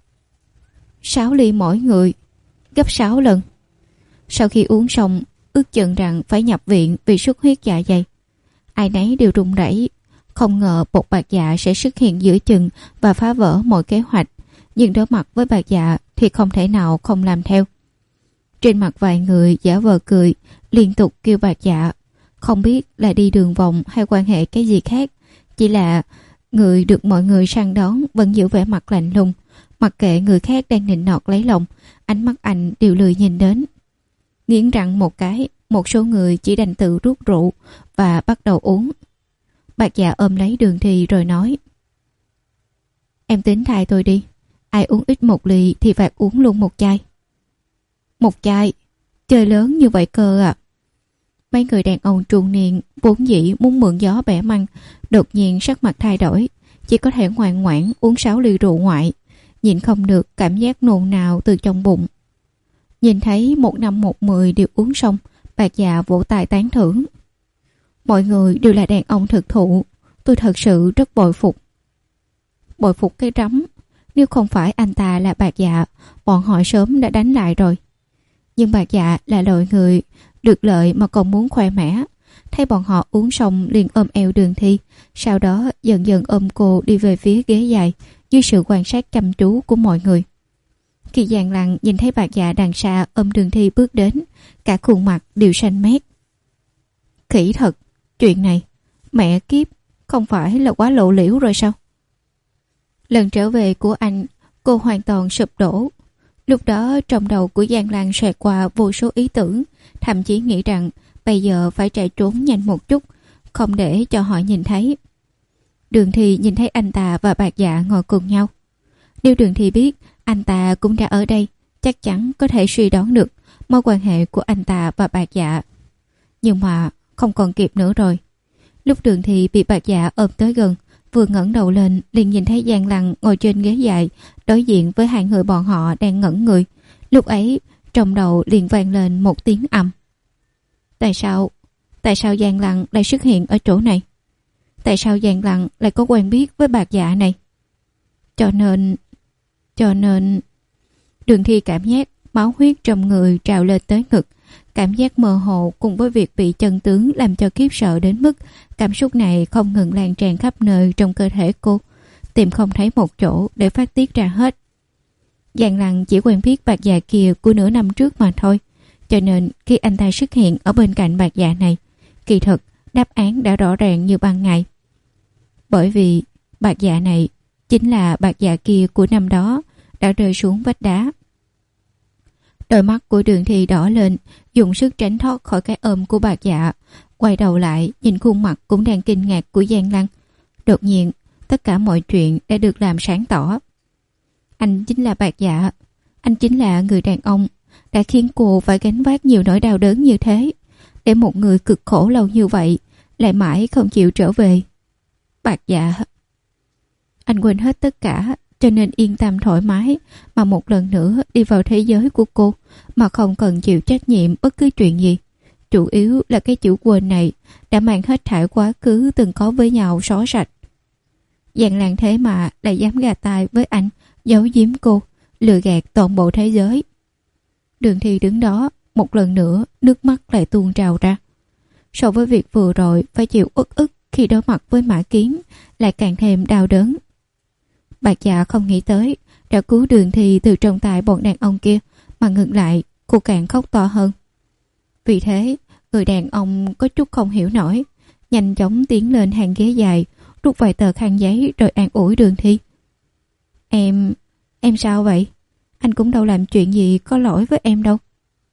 Sáu ly mỗi người, gấp sáu lần. Sau khi uống xong, ước chừng rằng phải nhập viện vì xuất huyết dạ dày. Ai nấy đều run rẩy, không ngờ một Bạc Dạ sẽ xuất hiện giữa chừng và phá vỡ mọi kế hoạch, nhưng đối mặt với Bạc Dạ thì không thể nào không làm theo. Trên mặt vài người giả vờ cười, liên tục kêu Bạc Dạ, không biết là đi đường vòng hay quan hệ cái gì khác, chỉ là người được mọi người săn đón vẫn giữ vẻ mặt lạnh lùng, mặc kệ người khác đang nịnh nọt lấy lòng, ánh mắt anh đều lười nhìn đến. Nghiến răng một cái, một số người chỉ đành tự rút rượu và bắt đầu uống. Bạc Dạ ôm lấy Đường Thi rồi nói, em tính thay tôi đi, ai uống ít một ly thì phạt uống luôn một chai. Một chai? Chơi lớn như vậy cơ à? Mấy người đàn ông trung niên vốn dĩ muốn mượn gió bẻ măng, đột nhiên sắc mặt thay đổi, chỉ có thể ngoan ngoãn uống sáu ly rượu ngoại, nhịn không được cảm giác nôn nao từ trong bụng. Nhìn thấy một năm một mười đều uống xong, Bạc Dạ vỗ tay tán thưởng. Mọi người đều là đàn ông thực thụ, tôi thật sự rất bội phục. Bội phục cái rắm, nếu không phải anh ta là Bạc Dạ, bọn họ sớm đã đánh lại rồi. Nhưng Bạc Dạ là loại người được lợi mà còn muốn khoe mẽ. Thấy bọn họ uống xong liền ôm eo Đường Thi, sau đó dần dần ôm cô đi về phía ghế dài dưới sự quan sát chăm chú của mọi người. Khi Giang Lăng nhìn thấy Bạc Dạ đằng xa ôm Đường Thi bước đến, cả khuôn mặt đều xanh mét. Khỉ thật, chuyện này, mẹ kiếp, không phải là quá lộ liễu rồi sao? Lần trở về của anh, cô hoàn toàn sụp đổ. Lúc đó trong đầu của Giang Lan xoẹt qua vô số ý tưởng, thậm chí nghĩ rằng bây giờ phải chạy trốn nhanh một chút, không để cho họ nhìn thấy. Đường Thi nhìn thấy anh ta và Bạc Dạ ngồi cùng nhau. Nếu Đường Thi biết Anh ta cũng đã ở đây, chắc chắn có thể suy đoán được mối quan hệ của anh ta và Bạc Dạ. Nhưng mà không còn kịp nữa rồi. Lúc Đường Thị bị Bạc Dạ ôm tới gần, vừa ngẩng đầu lên liền nhìn thấy Giang Lăng ngồi trên ghế dài đối diện với hai người bọn họ đang ngẩn người. Lúc ấy trong đầu liền vang lên một tiếng ầm. Tại sao Tại sao Giang Lăng lại xuất hiện ở chỗ này? Tại sao Giang Lăng lại có quen biết với Bạc Dạ này? Cho nên Cho nên Đường Thi cảm giác máu huyết trong người trào lên tới ngực. Cảm giác mơ hồ cùng với việc bị chân tướng làm cho khiếp sợ đến mức cảm xúc này không ngừng lan tràn khắp nơi trong cơ thể cô, tìm không thấy một chỗ để phát tiết ra hết. Giang Lăng chỉ quen biết Bạc Dạ kia của nửa năm trước mà thôi, cho nên khi anh ta xuất hiện ở bên cạnh Bạc Dạ này, kỳ thực đáp án đã rõ ràng như ban ngày. Bởi vì Bạc Dạ này chính là Bạc Dạ kia của năm đó đã rơi xuống vách đá. Đôi mắt của Đường Thi đỏ lên, dùng sức tránh thoát khỏi cái ôm của Bạc Dạ, quay đầu lại nhìn khuôn mặt cũng đang kinh ngạc của Giang Lăng. Đột nhiên tất cả mọi chuyện đã được làm sáng tỏ. Anh chính là Bạc Dạ, anh chính là người đàn ông đã khiến cô phải gánh vác nhiều nỗi đau đớn như thế, để một người cực khổ lâu như vậy lại mãi không chịu trở về. Bạc Dạ. Anh quên hết tất cả, cho nên yên tâm thoải mái mà một lần nữa đi vào thế giới của cô, mà không cần chịu trách nhiệm bất cứ chuyện gì. Chủ yếu là cái chữ quên này đã mang hết thảy quá khứ từng có với nhau xóa sạch. Giang Lăng thế mà lại dám gà tai với anh, giấu giếm cô, lừa gạt toàn bộ thế giới. Đường Thi đứng đó, một lần nữa nước mắt lại tuôn trào ra. So với việc vừa rồi phải chịu uất ức khi đối mặt với Mã Kiến, lại càng thêm đau đớn. Bạc Dạ không nghĩ tới đã cứu Đường Thi từ trong tay bọn đàn ông kia, mà ngược lại cô càng khóc to hơn. Vì thế người đàn ông có chút không hiểu nổi, nhanh chóng tiến lên hàng ghế dài, rút vài tờ khăn giấy rồi an ủi Đường Thi. Em, em sao vậy? Anh cũng đâu làm chuyện gì có lỗi với em đâu.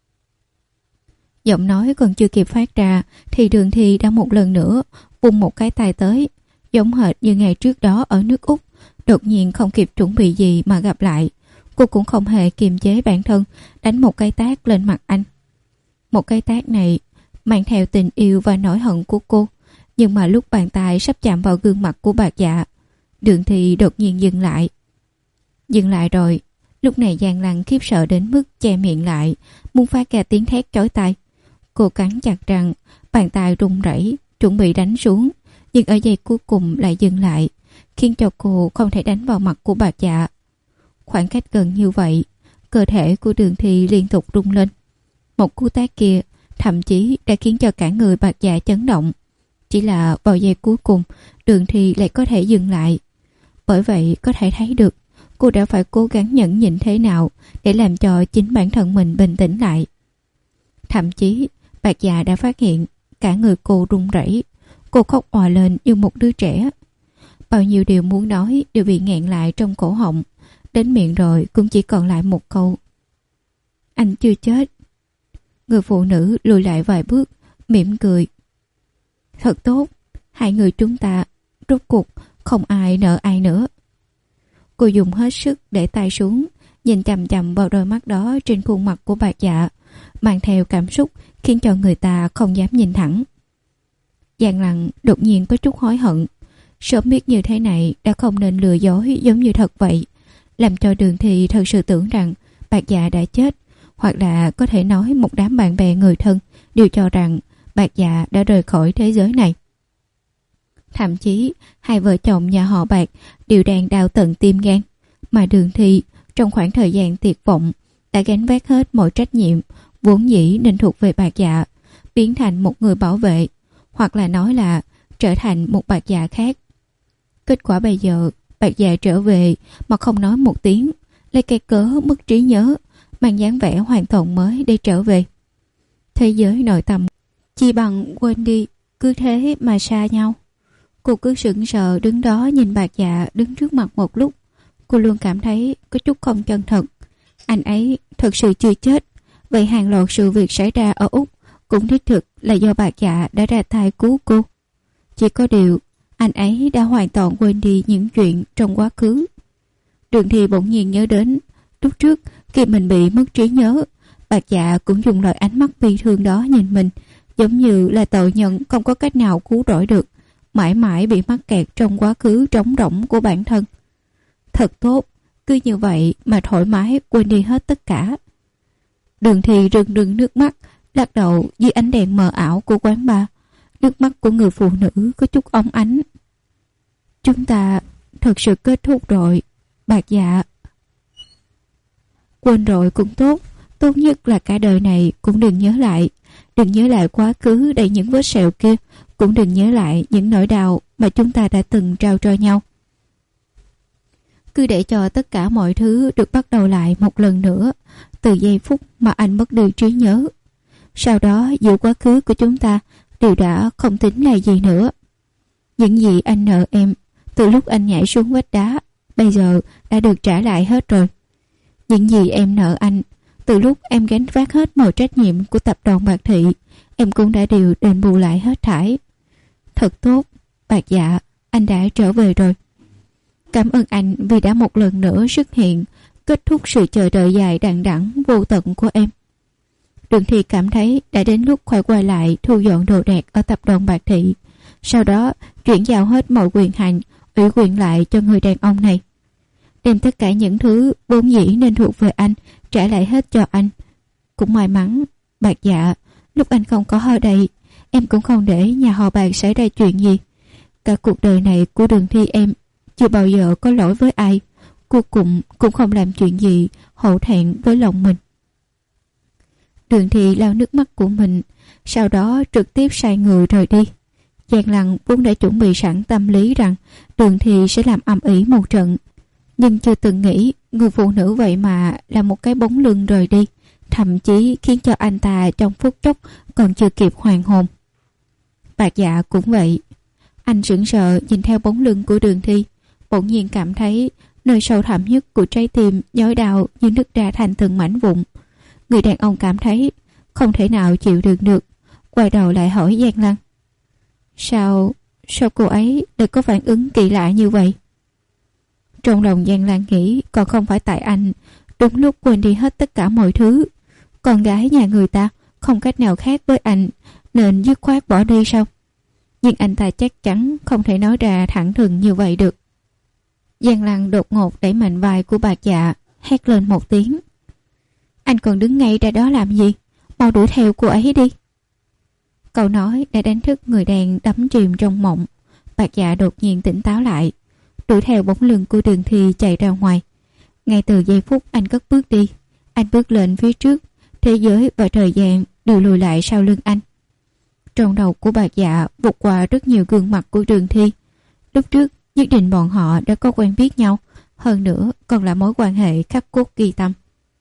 Giọng nói còn chưa kịp phát ra thì Đường Thi đã một lần nữa vung một cái tay tới, giống hệt như ngày trước đó ở nước Úc. Đột nhiên không kịp chuẩn bị gì mà gặp lại, cô cũng không hề kiềm chế bản thân, đánh một cái tát lên mặt anh. Một cái tát này mang theo tình yêu và nỗi hận của cô, nhưng mà lúc bàn tay sắp chạm vào gương mặt của Bạc Dạ, Đường Thi đột nhiên dừng lại. Dừng lại rồi, lúc này Giang Lăng khiếp sợ đến mức che miệng lại, muốn phát ra tiếng thét chói tai. Cô cắn chặt răng, bàn tay run rẩy chuẩn bị đánh xuống, nhưng ở giây cuối cùng lại dừng lại, khiến cho cô không thể đánh vào mặt của Bạc Dạ. Khoảng cách gần như vậy, cơ thể của Đường Thi liên tục rung lên. Một cú tát kia thậm chí đã khiến cho cả người Bạc Dạ chấn động. Chỉ là vào giây cuối cùng, Đường Thi lại có thể dừng lại. Bởi vậy có thể thấy được cô đã phải cố gắng nhẫn nhịn thế nào để làm cho chính bản thân mình bình tĩnh lại. Thậm chí Bạc Dạ đã phát hiện cả người cô run rẩy. Cô khóc òa lên như một đứa trẻ. Bao nhiêu điều muốn nói đều bị nghẹn lại trong cổ họng, đến miệng rồi cũng chỉ còn lại một câu: anh chưa chết. Người phụ nữ lùi lại vài bước, mỉm cười. Thật tốt, hai người chúng ta rốt cuộc không ai nợ ai nữa. Cô dùng hết sức để tay xuống, nhìn chằm chằm vào đôi mắt đó trên khuôn mặt của Bạc Dạ, mang theo cảm xúc khiến cho người ta không dám nhìn thẳng. Giang Lăng đột nhiên có chút hối hận. Sớm biết như thế này đã không nên lừa dối giống như thật vậy, làm cho Đường Thi thật sự tưởng rằng Bạc Dạ đã chết, hoặc là có thể nói một đám bạn bè người thân đều cho rằng Bạc Dạ đã rời khỏi thế giới này. Thậm chí hai vợ chồng nhà họ Bạc đều đang đau tận tim gan, mà Đường Thi trong khoảng thời gian tuyệt vọng đã gánh vác hết mọi trách nhiệm vốn dĩ nên thuộc về Bạc Dạ, biến thành một người bảo vệ, hoặc là nói là trở thành một Bạc Dạ khác. Kết quả bây giờ Bạc Dạ trở về mà không nói một tiếng, lấy cái cớ mất trí nhớ, mang dáng vẻ hoàn toàn mới để trở về. Thế giới nội tâm chỉ bằng quên đi, cứ thế mà xa nhau. Cô cứ sững sờ đứng đó nhìn Bạc Dạ đứng trước mặt một lúc. Cô luôn cảm thấy có chút không chân thật. Anh ấy thật sự chưa chết. Vậy hàng loạt sự việc xảy ra ở Úc cũng đích thực là do Bạc Dạ đã ra tay cứu cô. Chỉ có điều anh ấy đã hoàn toàn quên đi những chuyện trong quá khứ. Đường Thi bỗng nhiên nhớ đến Lúc trước khi mình bị mất trí nhớ, Bạc Dạ cũng dùng loại ánh mắt bi thương đó nhìn mình, giống như là tội nhân không có cách nào cứu rỗi được, mãi mãi bị mắc kẹt trong quá khứ trống rỗng của bản thân. Thật tốt, cứ như vậy mà thoải mái quên đi hết tất cả. Đường Thì rưng rưng nước mắt, lắc đầu dưới ánh đèn mờ ảo của quán bar. Nước mắt của người phụ nữ có chút óng ánh. Chúng ta thật sự kết thúc rồi, Bạc Dạ. Quên rồi cũng tốt, tốt nhất là cả đời này cũng đừng nhớ lại. Đừng nhớ lại quá khứ đầy những vết sẹo kia, cũng đừng nhớ lại những nỗi đau mà chúng ta đã từng trao cho nhau. Cứ để cho tất cả mọi thứ được bắt đầu lại một lần nữa, từ giây phút mà anh mất đi trí nhớ. Sau đó giữa quá khứ của chúng ta đều đã không tính là gì nữa. Những gì anh nợ em từ lúc anh nhảy xuống vách đá, bây giờ đã được trả lại hết rồi. Những gì em nợ anh từ lúc em gánh vác hết mọi trách nhiệm của tập đoàn Bạc Thị, em cũng đã đều đền bù lại hết thảy. Thật tốt, Bạc Dạ, anh đã trở về rồi. Cảm ơn anh vì đã một lần nữa xuất hiện, kết thúc sự chờ đợi dài đằng đẵng vô tận của em. Đường Thì cảm thấy đã đến lúc phải quay lại thu dọn đồ đạc ở tập đoàn Bạc Thị, sau đó chuyển giao hết mọi quyền hành, ủy quyền lại cho người đàn ông này. Đem tất cả những thứ vốn dĩ nên thuộc về anh trả lại hết cho anh. Cũng may mắn, Bạc Dạ, lúc anh không có ở đây, em cũng không để nhà họ Bạc xảy ra chuyện gì. Cả cuộc đời này của Đường Thi em chưa bao giờ có lỗi với ai, cuối cùng cũng không làm chuyện gì hổ thẹn với lòng mình. Đường Thi lau nước mắt của mình, sau đó trực tiếp sai người rời đi. Giang Lăng vốn đã chuẩn bị sẵn tâm lý rằng Đường Thi sẽ làm ầm ĩ một trận, nhưng chưa từng nghĩ người phụ nữ vậy mà là một cái bóng lưng rời đi, thậm chí khiến cho anh ta trong phút chốc còn chưa kịp hoàn hồn. Bạc Dạ cũng vậy. Anh sững sờ nhìn theo bóng lưng của Đường Thi, bỗng nhiên cảm thấy nơi sâu thẳm nhất của trái tim nhói đau như nứt ra thành từng mảnh vụn. Người đàn ông cảm thấy không thể nào chịu đựng được, quay đầu lại hỏi Giang Lăng: Sao, sao cô ấy lại có phản ứng kỳ lạ như vậy? Trong lòng Giang Lăng nghĩ còn không phải tại anh đúng lúc quên đi hết tất cả mọi thứ. Con gái nhà người ta không cách nào khác với anh nên dứt khoát bỏ đi sao? Nhưng anh ta chắc chắn không thể nói ra thẳng thừng như vậy được. Giang Lăng đột ngột đẩy mạnh vai của Bạc Dạ, hét lên một tiếng: Anh còn đứng ngay ra đó làm gì? Mau đuổi theo cô ấy đi. Câu nói đã đánh thức người đang đắm chìm trong mộng. Bạc Dạ đột nhiên tỉnh táo lại, đuổi theo bóng lưng của Đường Thi chạy ra ngoài. Ngay từ giây phút anh cất bước đi, anh bước lên phía trước, thế giới và thời gian đều lùi lại sau lưng anh. Trong đầu của Bạc Dạ vụt qua rất nhiều gương mặt của Đường Thi. Lúc trước nhất định bọn họ đã có quen biết nhau, hơn nữa còn là mối quan hệ khắc cốt ghi tâm.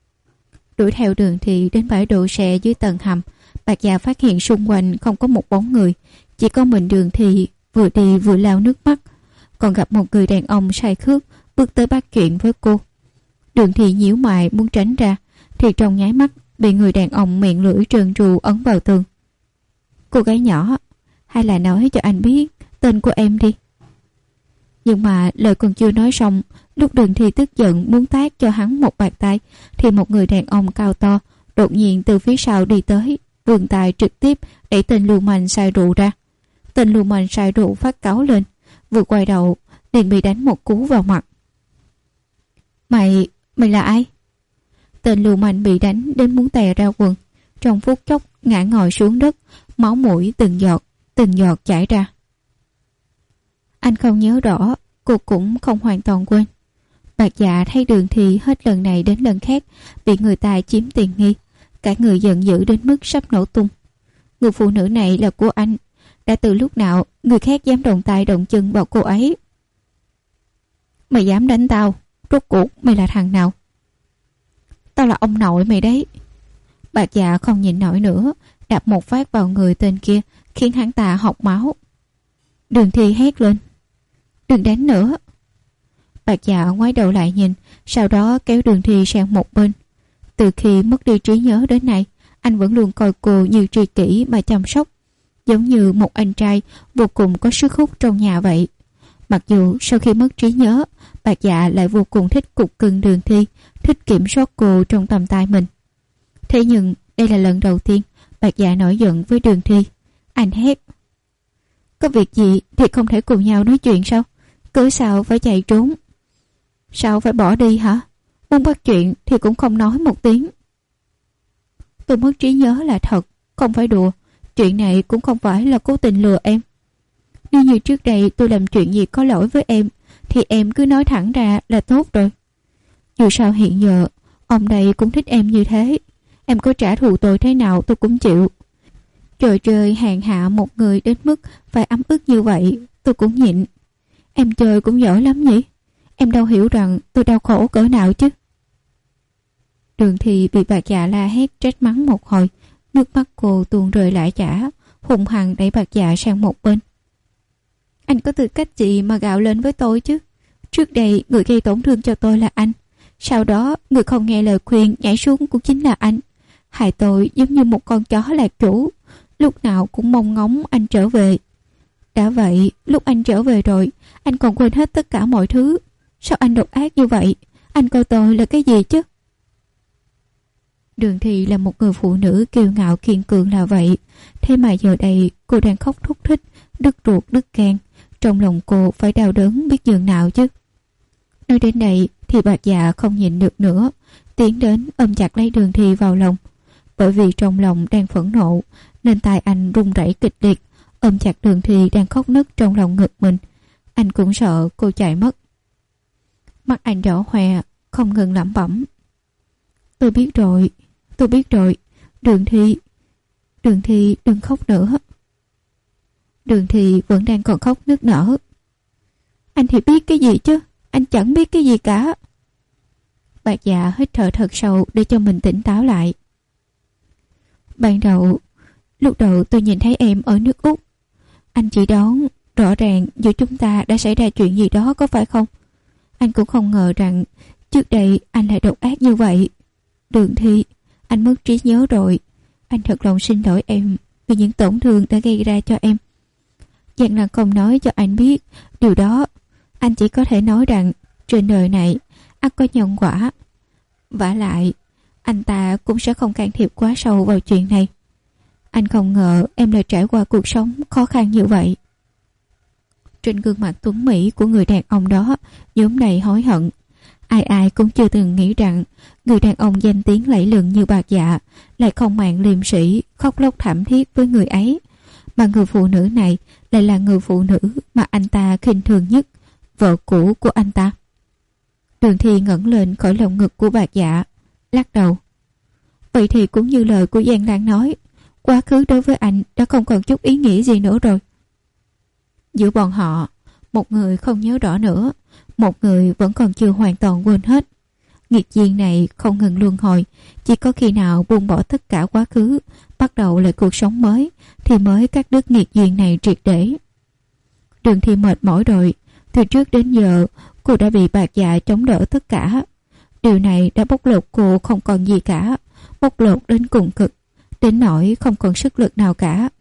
Đuổi theo Đường Thi đến bãi đỗ xe dưới tầng hầm, Bạc Dạ phát hiện xung quanh không có một bóng người, chỉ có mình Đường Thi vừa đi vừa lau nước mắt, còn gặp một người đàn ông say khướt bước tới bắt chuyện với cô. Đường Thi nhíu mày muốn tránh ra, thì trong nháy mắt bị người đàn ông miệng lưỡi trơn tru ấn vào tường. Cô gái nhỏ, hay là nói cho anh biết tên của em đi. Nhưng mà lời còn chưa nói xong, lúc Đường Thi tức giận muốn tát cho hắn một bạt tay, thì một người đàn ông cao to đột nhiên từ phía sau đi tới, vươn tay trực tiếp đẩy tên lưu manh say rượu ra. Tên lưu manh say rượu phát cáu lên, vừa quay đầu liền bị đánh một cú vào mặt. Mày, mày là ai? Tên lưu manh bị đánh đến muốn tè ra quần, trong phút chốc ngã ngồi xuống đất, máu mũi từng giọt, từng giọt chảy ra. Anh không nhớ rõ, cô cũng không hoàn toàn quên. Bạc Dạ thấy Đường Thi hết lần này đến lần khác bị người ta chiếm tiện nghi, cả người giận dữ đến mức sắp nổ tung. Người phụ nữ này là của anh, đã từ lúc nào người khác dám động tay động chân vào cô ấy? Mày dám đánh tao, rốt cuộc mày là thằng nào? Tao là ông nội mày đấy. Bạc Dạ không nhịn nổi nữa, đạp một phát vào người tên kia, khiến hắn ta hộc máu. Đường Thi hét lên: Đừng đánh nữa. Bạc Dạ ngoái đầu lại nhìn, sau đó kéo Đường Thi sang một bên. Từ khi mất đi trí nhớ đến nay, anh vẫn luôn coi cô như tri kỷ mà chăm sóc, giống như một anh trai vô cùng có sức hút trong nhà vậy. Mặc dù sau khi mất trí nhớ, Bạc Dạ lại vô cùng thích cục cưng Đường Thi, thích kiểm soát cô trong tầm tay mình. Thế nhưng đây là lần đầu tiên Bạc Dạ nổi giận với Đường Thi. Anh hét: có việc gì thì không thể cùng nhau nói chuyện sao? Cứ sao phải chạy trốn? Sao phải bỏ đi hả? Muốn bắt chuyện thì cũng không nói một tiếng. Tôi mất trí nhớ là thật, không phải đùa. Chuyện này cũng không phải là cố tình lừa em. Nếu như trước đây tôi làm chuyện gì có lỗi với em thì em cứ nói thẳng ra là tốt rồi. Dù sao hiện giờ ông đây cũng thích em như thế. Em có trả thù tôi thế nào tôi cũng chịu. Trời trời hèn hạ một người đến mức phải ấm ức như vậy tôi cũng nhịn. Em chơi cũng giỏi lắm nhỉ. Em đâu hiểu rằng tôi đau khổ cỡ nào chứ. Đường Thi bị Bạc Dạ la hét trách mắng một hồi. Nước mắt cô tuôn rơi lã chả, hùng hăng đẩy Bạc Dạ sang một bên. Anh có tư cách gì mà gào lên với tôi chứ? Trước đây người gây tổn thương cho tôi là anh. Sau đó người không nghe lời khuyên nhảy xuống cũng chính là anh. Hại tôi giống như một con chó lạc chủ, lúc nào cũng mong ngóng anh trở về. Đã vậy, lúc anh trở về rồi, anh còn quên hết tất cả mọi thứ. Sao anh độc ác như vậy? Anh coi tôi là cái gì chứ? Đường Thi là một người phụ nữ kiêu ngạo kiên cường là vậy. Thế mà giờ đây cô đang khóc thúc thích, đứt ruột đứt gan. Trong lòng cô phải đau đớn biết nhường nào chứ. Nói đến đây thì Bạc Dạ không nhịn được nữa, tiến đến ôm chặt lấy Đường Thi vào lòng. Bởi vì trong lòng đang phẫn nộ nên tai anh run rẩy kịch liệt, ôm chặt Đường Thi đang khóc nức trong lòng ngực mình. Anh cũng sợ cô chạy mất. Mắt anh đỏ hoe, không ngừng lẩm bẩm: tôi biết rồi, tôi biết rồi. Đường Thi, Đường Thi đừng khóc nữa. Đường Thi vẫn đang còn khóc nức nở. Anh thì biết cái gì chứ? Anh chẳng biết cái gì cả. Bạc Dạ hít thở thật sâu để cho mình tỉnh táo lại. Ban đầu, lúc đầu tôi nhìn thấy em ở nước Úc. Anh chỉ đoán rõ ràng giữa chúng ta đã xảy ra chuyện gì đó có phải không? Anh cũng không ngờ rằng trước đây anh lại độc ác như vậy. Đường Thi, anh mất trí nhớ rồi. Anh thật lòng xin lỗi em vì những tổn thương đã gây ra cho em. Giang là không nói cho anh biết điều đó. Anh chỉ có thể nói rằng trên đời này ắt có nhân quả. Vả lại, anh ta cũng sẽ không can thiệp quá sâu vào chuyện này. Anh không ngờ em lại trải qua cuộc sống khó khăn như vậy. Trên gương mặt tuấn mỹ của người đàn ông đó nhuốm đầy hối hận. Ai ai cũng chưa từng nghĩ rằng người đàn ông danh tiếng lẫy lừng như Bạc Dạ lại không màng liêm sĩ, khóc lóc thảm thiết với người ấy. Mà người phụ nữ này lại là người phụ nữ mà anh ta khinh thường nhất, vợ cũ của anh ta. Đường Thi ngẩng lên khỏi lồng ngực của Bạc Dạ, lắc đầu. Vậy thì cũng như lời của Giang Lan nói, quá khứ đối với anh đã không còn chút ý nghĩa gì nữa rồi. Giữa bọn họ, một người không nhớ rõ nữa, một người vẫn còn chưa hoàn toàn quên hết. Nghiệt duyên này không ngừng luân hồi, chỉ có khi nào buông bỏ tất cả quá khứ, bắt đầu lại cuộc sống mới, thì mới cắt đứt nghiệt duyên này triệt để. Đường Thi mệt mỏi rồi, từ trước đến giờ cô đã bị Bạc Dạ chống đỡ tất cả. Điều này đã bóc lột cô không còn gì cả, bóc lột đến cùng cực, đến nỗi không còn sức lực nào cả.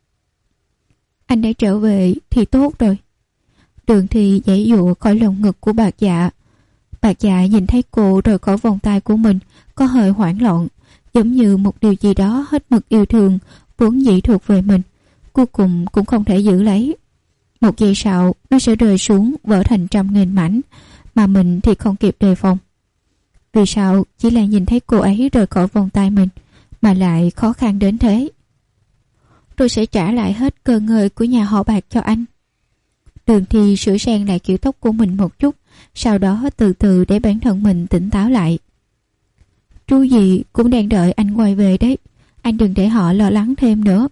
Anh đã trở về thì tốt rồi. Đường Thi giãy dụa khỏi lồng ngực của Bạc Dạ. Bạc Dạ nhìn thấy cô rời khỏi vòng tay của mình, có hơi hoảng loạn, giống như một điều gì đó hết mực yêu thương vốn dĩ thuộc về mình, cuối cùng cũng không thể giữ lấy. Một giây sau nó sẽ rơi xuống vỡ thành trăm nghìn mảnh, mà mình thì không kịp đề phòng. Vì sao chỉ là nhìn thấy cô ấy rời khỏi vòng tay mình mà lại khó khăn đến thế? Tôi sẽ trả lại hết cơ ngơi của nhà họ Bạc cho anh. Đường Thi sửa sang lại kiểu tóc của mình một chút, sau đó từ từ để bản thân mình tỉnh táo lại. Chú gì cũng đang đợi anh quay về đấy, anh đừng để họ lo lắng thêm nữa.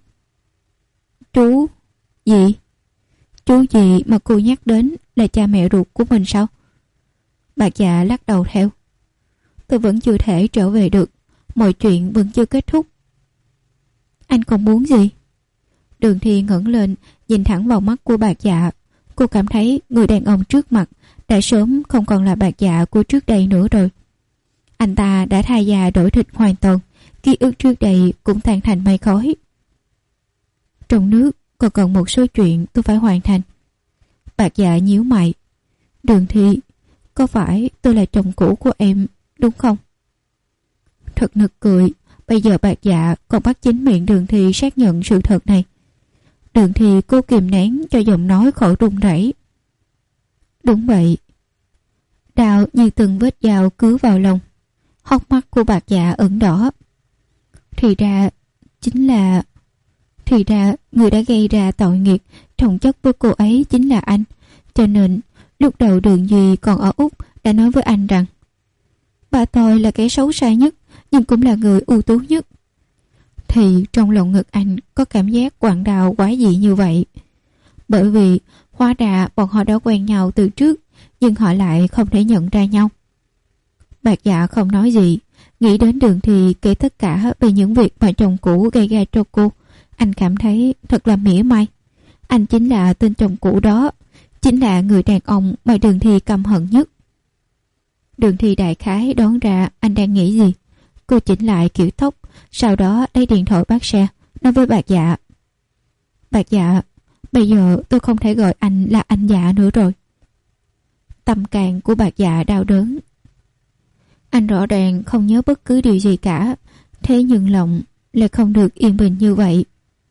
Chú gì? Chú gì mà cô nhắc đến là cha mẹ ruột của mình sao? Bạc Dạ lắc đầu theo. Tôi vẫn chưa thể trở về được, mọi chuyện vẫn chưa kết thúc. Anh còn muốn gì? Đường Thi ngẩng lên, nhìn thẳng vào mắt của Bạc Dạ. Cô cảm thấy người đàn ông trước mặt đã sớm không còn là Bạc Dạ của trước đây nữa rồi. Anh ta đã thay da đổi thịt hoàn toàn, ký ức trước đây cũng tan thành mây khói. Trong nước còn còn một số chuyện tôi phải hoàn thành. Bạc Dạ nhíu mày. Đường Thi, có phải tôi là chồng cũ của em, đúng không? Thật nực cười, bây giờ Bạc Dạ còn bắt chính miệng Đường Thi xác nhận sự thật này. Đường Thi cố kìm nén cho giọng nói khỏi run rẩy. Đúng vậy. Đau như từng vết dao cứa vào lòng. Hốc mắt của Bạc Dạ ửng đỏ. Thì ra chính là Thì ra người đã gây ra tội nghiệp chồng chất với cô ấy chính là anh. Cho nên lúc đầu Đường Duy còn ở Úc đã nói với anh rằng bà tôi là kẻ xấu xa nhất, nhưng cũng là người ưu tú nhất. Thì trong lòng ngực anh có cảm giác quặn đau quá dị như vậy. Bởi vì hóa ra bọn họ đã quen nhau từ trước, nhưng họ lại không thể nhận ra nhau. Bạc Dạ không nói gì, nghĩ đến Đường Thi kể tất cả về những việc mà chồng cũ gây ra cho cô. Anh cảm thấy thật là mỉa mai. Anh chính là tên chồng cũ đó, chính là người đàn ông mà Đường Thi căm hận nhất. Đường Thi đại khái đoán ra anh đang nghĩ gì. Cô chỉnh lại kiểu tóc, sau đó lấy điện thoại bắt xe, nói với Bạc Dạ. Bạc Dạ, bây giờ tôi không thể gọi anh là anh Dạ nữa rồi. Tâm can của Bạc Dạ đau đớn. Anh rõ ràng không nhớ bất cứ điều gì cả, thế nhưng lòng lại không được yên bình như vậy.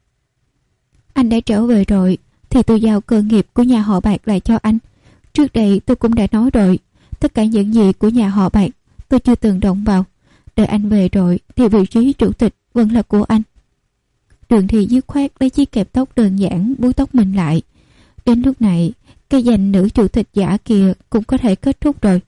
Anh đã trở về rồi, thì tôi giao cơ nghiệp của nhà họ Bạc lại cho anh. Trước đây tôi cũng đã nói rồi, tất cả những gì của nhà họ Bạc tôi chưa từng động vào. Đợi anh về rồi thì vị trí chủ tịch vẫn là của anh. Đường Thi dứt khoát lấy chiếc kẹp tóc đơn giản búi tóc mình lại. Đến lúc này, cái danh nữ chủ tịch giả kia cũng có thể kết thúc rồi.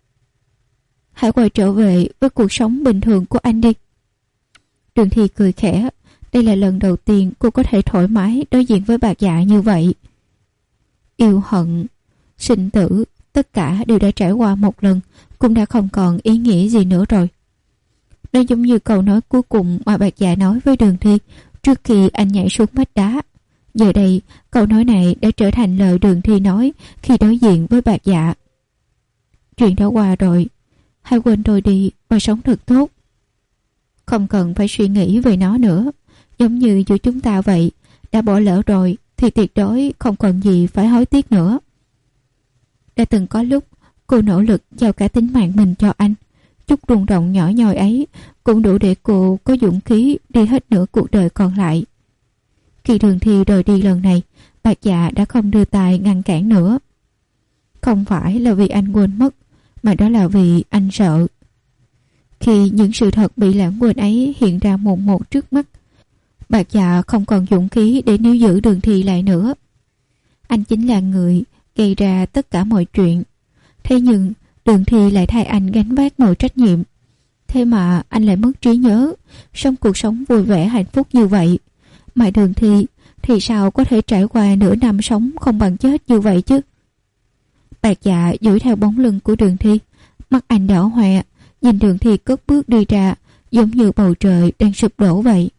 Hãy quay trở về với cuộc sống bình thường của anh đi. Đường Thi cười khẽ. Đây là lần đầu tiên cô có thể thoải mái đối diện với Bạc Dạ như vậy. Yêu hận, sinh tử, tất cả đều đã trải qua một lần, cũng đã không còn ý nghĩa gì nữa rồi. Nó giống như câu nói cuối cùng mà Bạc Dạ nói với Đường Thi trước khi anh nhảy xuống vách đá. Giờ đây, câu nói này đã trở thành lời Đường Thi nói khi đối diện với Bạc Dạ. Chuyện đã qua rồi, hãy quên tôi đi và sống thật tốt. Không cần phải suy nghĩ về nó nữa. Giống như giữa chúng ta vậy, đã bỏ lỡ rồi thì tuyệt đối không còn gì phải hối tiếc nữa. Đã từng có lúc cô nỗ lực giao cả tính mạng mình cho anh. Chút rung động nhỏ nhoi ấy cũng đủ để cô có dũng khí đi hết nửa cuộc đời còn lại. Khi Đường Thi rời đi lần này, Bạc Dạ đã không đưa tay ngăn cản nữa. Không phải là vì anh quên mất, mà đó là vì anh sợ. Khi những sự thật bị lãng quên ấy hiện ra một một trước mắt, Bạc Dạ không còn dũng khí để níu giữ Đường Thi lại nữa. Anh chính là người gây ra tất cả mọi chuyện. Thế nhưng Đường Thi lại thay anh gánh vác mọi trách nhiệm. Thế mà anh lại mất trí nhớ, sống cuộc sống vui vẻ hạnh phúc như vậy. Mà Đường Thi thì sao có thể trải qua nửa năm sống không bằng chết như vậy chứ? Bạc Dạ duỗi theo bóng lưng của Đường Thi, mắt anh đỏ hoe, nhìn Đường Thi cất bước đi ra, giống như bầu trời đang sụp đổ vậy.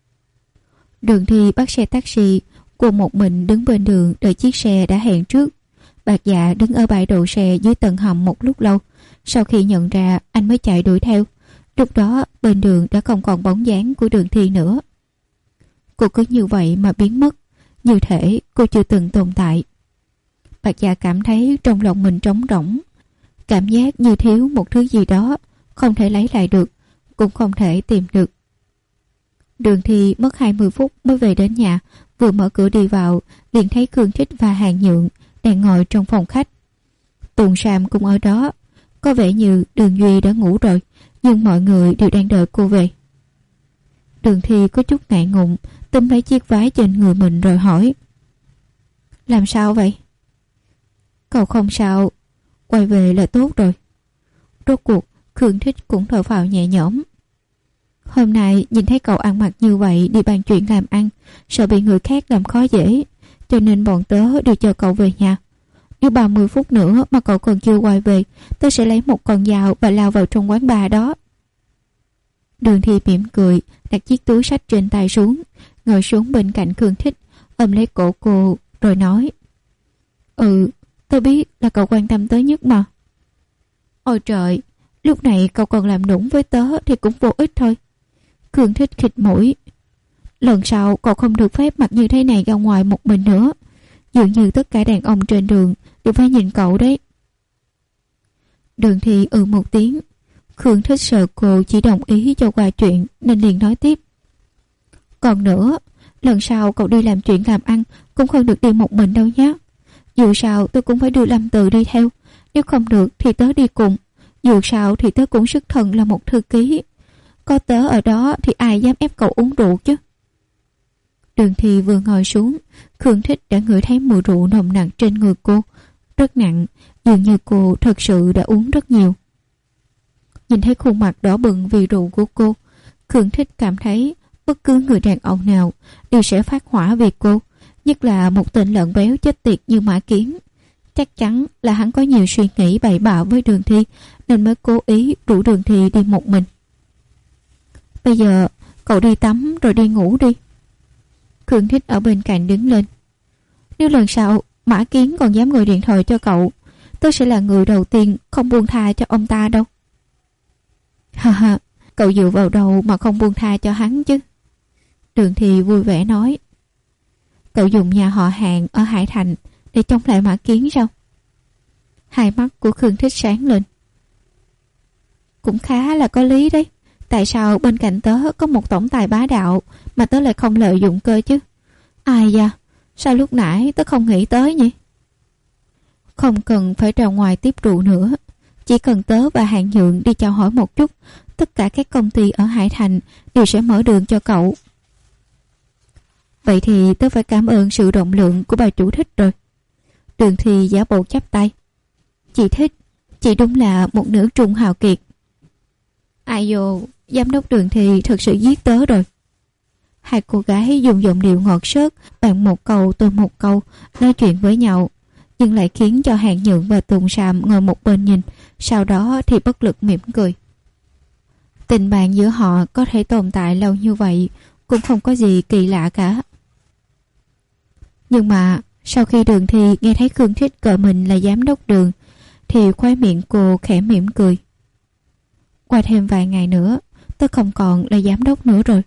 Đường Thi bắt xe taxi, cô một mình đứng bên đường đợi chiếc xe đã hẹn trước. Bạc Dạ đứng ở bãi đậu xe dưới tầng hầm một lúc lâu, sau khi nhận ra anh mới chạy đuổi theo. Lúc đó bên đường đã không còn bóng dáng của Đường Thi nữa. Cô cứ như vậy mà biến mất, như thể cô chưa từng tồn tại. Bạc Dạ cảm thấy trong lòng mình trống rỗng, cảm giác như thiếu một thứ gì đó, không thể lấy lại được, cũng không thể tìm được. Đường Thi mất hai mươi phút mới về đến nhà, vừa mở cửa đi vào, liền thấy Khương Thích và Hàng Nhượng đang ngồi trong phòng khách. Tùng Sam cũng ở đó, có vẻ như Đường Duy đã ngủ rồi, nhưng mọi người đều đang đợi cô về. Đường Thi có chút ngại ngùng, túm lấy chiếc váy trên người mình rồi hỏi: Làm sao vậy? Cậu không sao, quay về là tốt rồi. Rốt cuộc Khương Thích cũng thở phào nhẹ nhõm. Hôm nay nhìn thấy cậu ăn mặc như vậy đi bàn chuyện làm ăn, sợ bị người khác làm khó dễ, cho nên bọn tớ đưa cho cậu về nhà. Nếu ba mươi phút nữa mà cậu còn chưa quay về, tớ sẽ lấy một con dao và lao vào trong quán bar đó. Đường Thi mỉm cười, đặt chiếc túi xách trên tay xuống, ngồi xuống bên cạnh Khương Thích, ôm lấy cổ cô rồi nói: Ừ, tớ biết là cậu quan tâm tớ nhất mà. Ôi trời, lúc này cậu còn làm nũng với tớ thì cũng vô ích thôi. Khương Thích khịt mũi: Lần sau cậu không được phép mặc như thế này ra ngoài một mình nữa. Dường như tất cả đàn ông trên đường đều phải nhìn cậu đấy. Đường Thi ừ một tiếng. Khương Thích sợ cô chỉ đồng ý cho qua chuyện nên liền nói tiếp. Còn nữa, lần sau cậu đi làm chuyện làm ăn cũng không được đi một mình đâu nhé. Dù sao tôi cũng phải đưa Lâm Từ đi theo. Nếu không được thì tớ đi cùng. Dù sao thì tớ cũng xuất thân là một thư ký. Có tớ ở đó thì ai dám ép cậu uống rượu chứ. Đường Thi vừa ngồi xuống, Khương Thích đã ngửi thấy mùi rượu nồng nặc trên người cô. Rất nặng, dường như cô thật sự đã uống rất nhiều. Nhìn thấy khuôn mặt đỏ bừng vì rượu của cô, Khương Thích cảm thấy bất cứ người đàn ông nào đều sẽ phát hỏa vì cô, nhất là một tên lợn béo chết tiệt như Mã Kiến. Chắc chắn là hắn có nhiều suy nghĩ bậy bạ với Đường Thi nên mới cố ý rủ Đường Thi đi một mình. Bây giờ cậu đi tắm rồi đi ngủ đi. Khương Thích ở bên cạnh đứng lên. Nếu lần sau Mã Kiến còn dám gọi điện thoại cho cậu, tôi sẽ là người đầu tiên không buông tha cho ông ta đâu. Ha ha, cậu dựa vào đâu mà không buông tha cho hắn chứ? Đường Thi vui vẻ nói. Cậu dùng nhà họ Hạng ở Hải Thành để chống lại Mã Kiến sao? Hai mắt của Khương Thích sáng lên. Cũng khá là có lý đấy. Tại sao bên cạnh tớ có một tổng tài bá đạo mà tớ lại không lợi dụng cơ chứ? Ai da, sao lúc nãy tớ không nghĩ tới nhỉ? Không cần phải ra ngoài tiếp rượu nữa. Chỉ cần tớ và Hạng Nhượng đi chào hỏi một chút, tất cả các công ty ở Hải Thành đều sẽ mở đường cho cậu. Vậy thì tớ phải cảm ơn sự rộng lượng của bà chủ Thích rồi. Đường Thi giả bộ chắp tay. Chị Thích, chị đúng là một nữ trung hào kiệt. Ai dồ, giám đốc Đường Thi thật sự giết tớ rồi. Hai cô gái dùng giọng điệu ngọt xớt, bạn một câu tôi một câu, nói chuyện với nhau, nhưng lại khiến cho Hạng Nhượng và Tùng Sàm ngồi một bên nhìn, sau đó thì bất lực mỉm cười. Tình bạn giữa họ có thể tồn tại lâu như vậy cũng không có gì kỳ lạ cả. Nhưng mà sau khi Đường Thi nghe thấy Khương Thích gọi mình là giám đốc Đường thì khóe miệng cô khẽ mỉm cười. Qua thêm vài ngày nữa tớ không còn là giám đốc nữa rồi.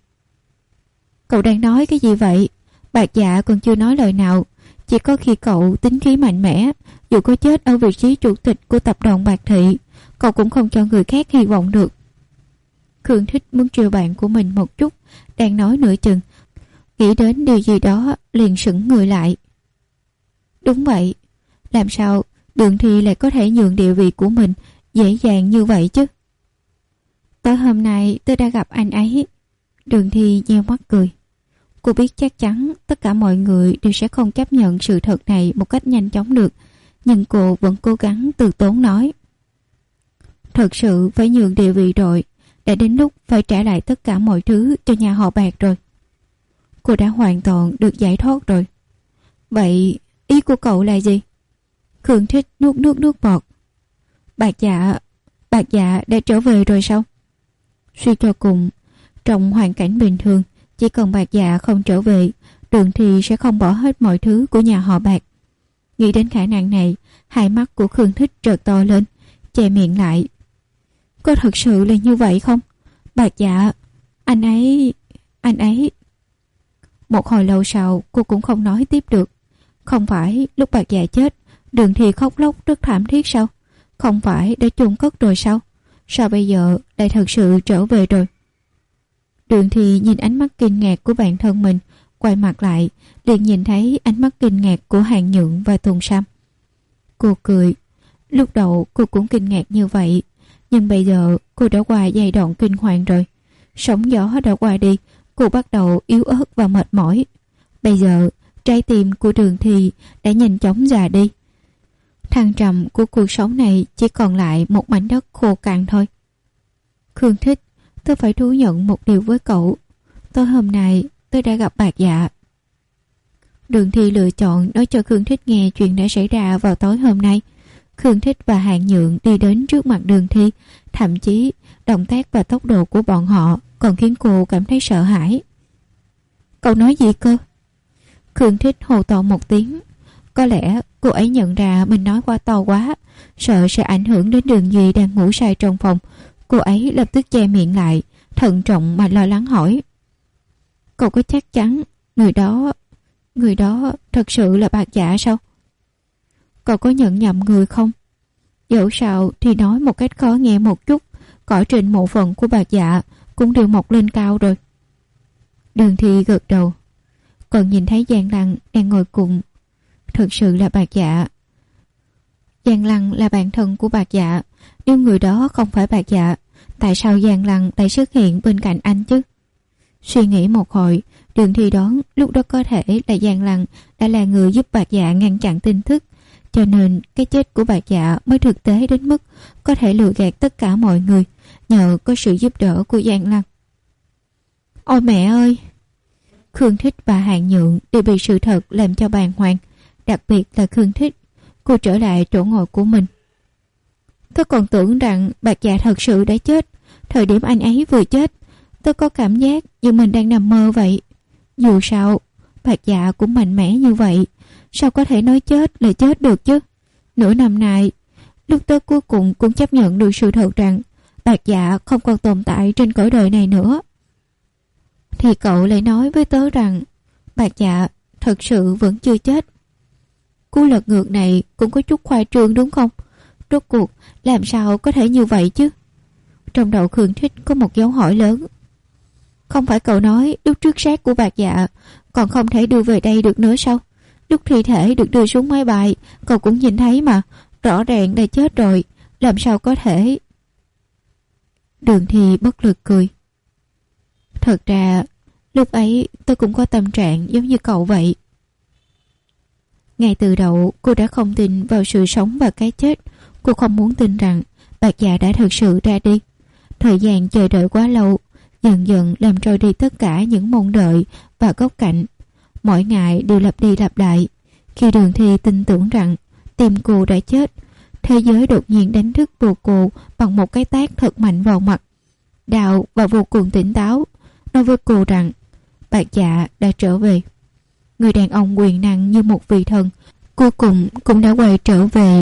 Cậu đang nói cái gì vậy? Bạc Dạ còn chưa nói lời nào. Chỉ có khi cậu tính khí mạnh mẽ, dù có chết ở vị trí chủ tịch của tập đoàn Bạc Thị, cậu cũng không cho người khác hy vọng được. Khương Thích muốn trêu bạn của mình một chút, đang nói nửa chừng, nghĩ đến điều gì đó liền sững người lại. Đúng vậy, làm sao Đường Thi lại có thể nhường địa vị của mình dễ dàng như vậy chứ? Tới hôm nay tôi đã gặp anh ấy. Đường Thi nheo mắt cười. Cô biết chắc chắn tất cả mọi người đều sẽ không chấp nhận sự thật này một cách nhanh chóng được, nhưng cô vẫn cố gắng từ tốn nói. Thật sự phải nhường địa vị rồi, đã đến lúc phải trả lại tất cả mọi thứ cho nhà họ Bạc rồi. Cô đã hoàn toàn được giải thoát rồi. Vậy ý của cậu là gì? Khương Thích nuốt nước nước bọt. Bạc Dạ, Bạc Dạ đã trở về rồi sao? Suy cho cùng, trong hoàn cảnh bình thường, chỉ cần Bạc Dạ không trở về, Đường Thi sẽ không bỏ hết mọi thứ của nhà họ Bạc. Nghĩ đến khả năng này, hai mắt của Khương Thích trợt to lên, che miệng lại. Có thật sự là như vậy không? Bạc Dạ, anh ấy... anh ấy... Một hồi lâu sau, cô cũng không nói tiếp được. Không phải lúc Bạc Dạ chết, Đường Thi khóc lóc rất thảm thiết sao? Không phải đã chôn cất rồi sao? Sao bây giờ lại thật sự trở về rồi? Đường Thi nhìn ánh mắt kinh ngạc của bản thân mình, quay mặt lại, liền nhìn thấy ánh mắt kinh ngạc của Hạng Nhượng và Tùng Sam. Cô cười. Lúc đầu cô cũng kinh ngạc như vậy, nhưng bây giờ cô đã qua giai đoạn kinh hoàng rồi. Sóng gió đã qua đi, cô bắt đầu yếu ớt và mệt mỏi. Bây giờ, trái tim của Đường Thi đã nhanh chóng già đi. Thăng trầm của cuộc sống này chỉ còn lại một mảnh đất khô cằn thôi. Khương Thích, tôi phải thú nhận một điều với cậu. Tối hôm nay tôi đã gặp Bạc Dạ. Đường Thi lựa chọn nói cho Khương Thích nghe chuyện đã xảy ra vào tối hôm nay. Khương Thích và Hạng Nhượng đi đến trước mặt Đường Thi, thậm chí động tác và tốc độ của bọn họ còn khiến cô cảm thấy sợ hãi. Cậu nói gì cơ? Khương Thích hô to một tiếng. Có lẽ cô ấy nhận ra mình nói quá to quá, sợ sẽ ảnh hưởng đến Đường Duy đang ngủ say trong phòng. Cô ấy lập tức che miệng lại, thận trọng mà lo lắng hỏi. Cậu có chắc chắn người đó Người đó thật sự là Bạc Dạ sao? Cậu có nhận nhầm người không? Dẫu sao thì nói một cách khó nghe một chút, cõi trên mộ phận của Bạc Dạ cũng đều mọc lên cao rồi. Đường Thi gật đầu. Còn nhìn thấy Giang Lăng đang ngồi cùng. Thật sự là Bạc Dạ. Giang Lăng là bạn thân của Bạc Dạ. Nếu người đó không phải Bạc Dạ, tại sao Giang Lăng lại xuất hiện bên cạnh anh chứ? Suy nghĩ một hồi, Đường Thi đoán lúc đó có thể là Giang Lăng đã là người giúp Bạc Dạ ngăn chặn tin tức, cho nên cái chết của Bạc Dạ mới thực tế đến mức có thể lừa gạt tất cả mọi người nhờ có sự giúp đỡ của Giang Lăng. Ôi mẹ ơi! Khương Thích và Hàn Nhượng đều bị sự thật làm cho bàng hoàng, đặc biệt là Khương Thích. Cô trở lại chỗ ngồi của mình. Tôi còn tưởng rằng Bạc Dạ thật sự đã chết. Thời điểm anh ấy vừa chết, tôi có cảm giác như mình đang nằm mơ vậy. Dù sao, Bạc Dạ cũng mạnh mẽ như vậy, sao có thể nói chết là chết được chứ? Nửa năm nay, lúc tôi cuối cùng cũng chấp nhận được sự thật rằng Bạc Dạ không còn tồn tại trên cõi đời này nữa. Thì cậu lại nói với tớ rằng Bạc Dạ thật sự vẫn chưa chết. Cú lật ngược này cũng có chút khoa trương đúng không? Rốt cuộc làm sao có thể như vậy chứ? Trong đầu Khương Thích có một dấu hỏi lớn. Không phải cậu nói lúc trước xác của Bạc Dạ còn không thể đưa về đây được nữa sao? Lúc thi thể được đưa xuống máy bay, cậu cũng nhìn thấy mà, rõ ràng đã chết rồi, làm sao có thể? Đường Thi bất lực cười. Thật ra lúc ấy tôi cũng có tâm trạng giống như cậu vậy. Ngay từ đầu cô đã không tin vào sự sống và cái chết. Cô không muốn tin rằng Bạc Dạ đã thực sự ra đi. Thời gian chờ đợi quá lâu dần dần làm trôi đi tất cả những mong đợi và góc cạnh. Mỗi ngày đều lặp đi lặp lại. Khi Đường Thi tin tưởng rằng tim cô đã chết, thế giới đột nhiên đánh thức vô cô bằng một cái tát thật mạnh vào mặt. Đau và vô cùng tỉnh táo, nói với cô rằng Bạc Dạ đã trở về. Người đàn ông quyền năng như một vị thần cuối cùng cũng đã quay trở về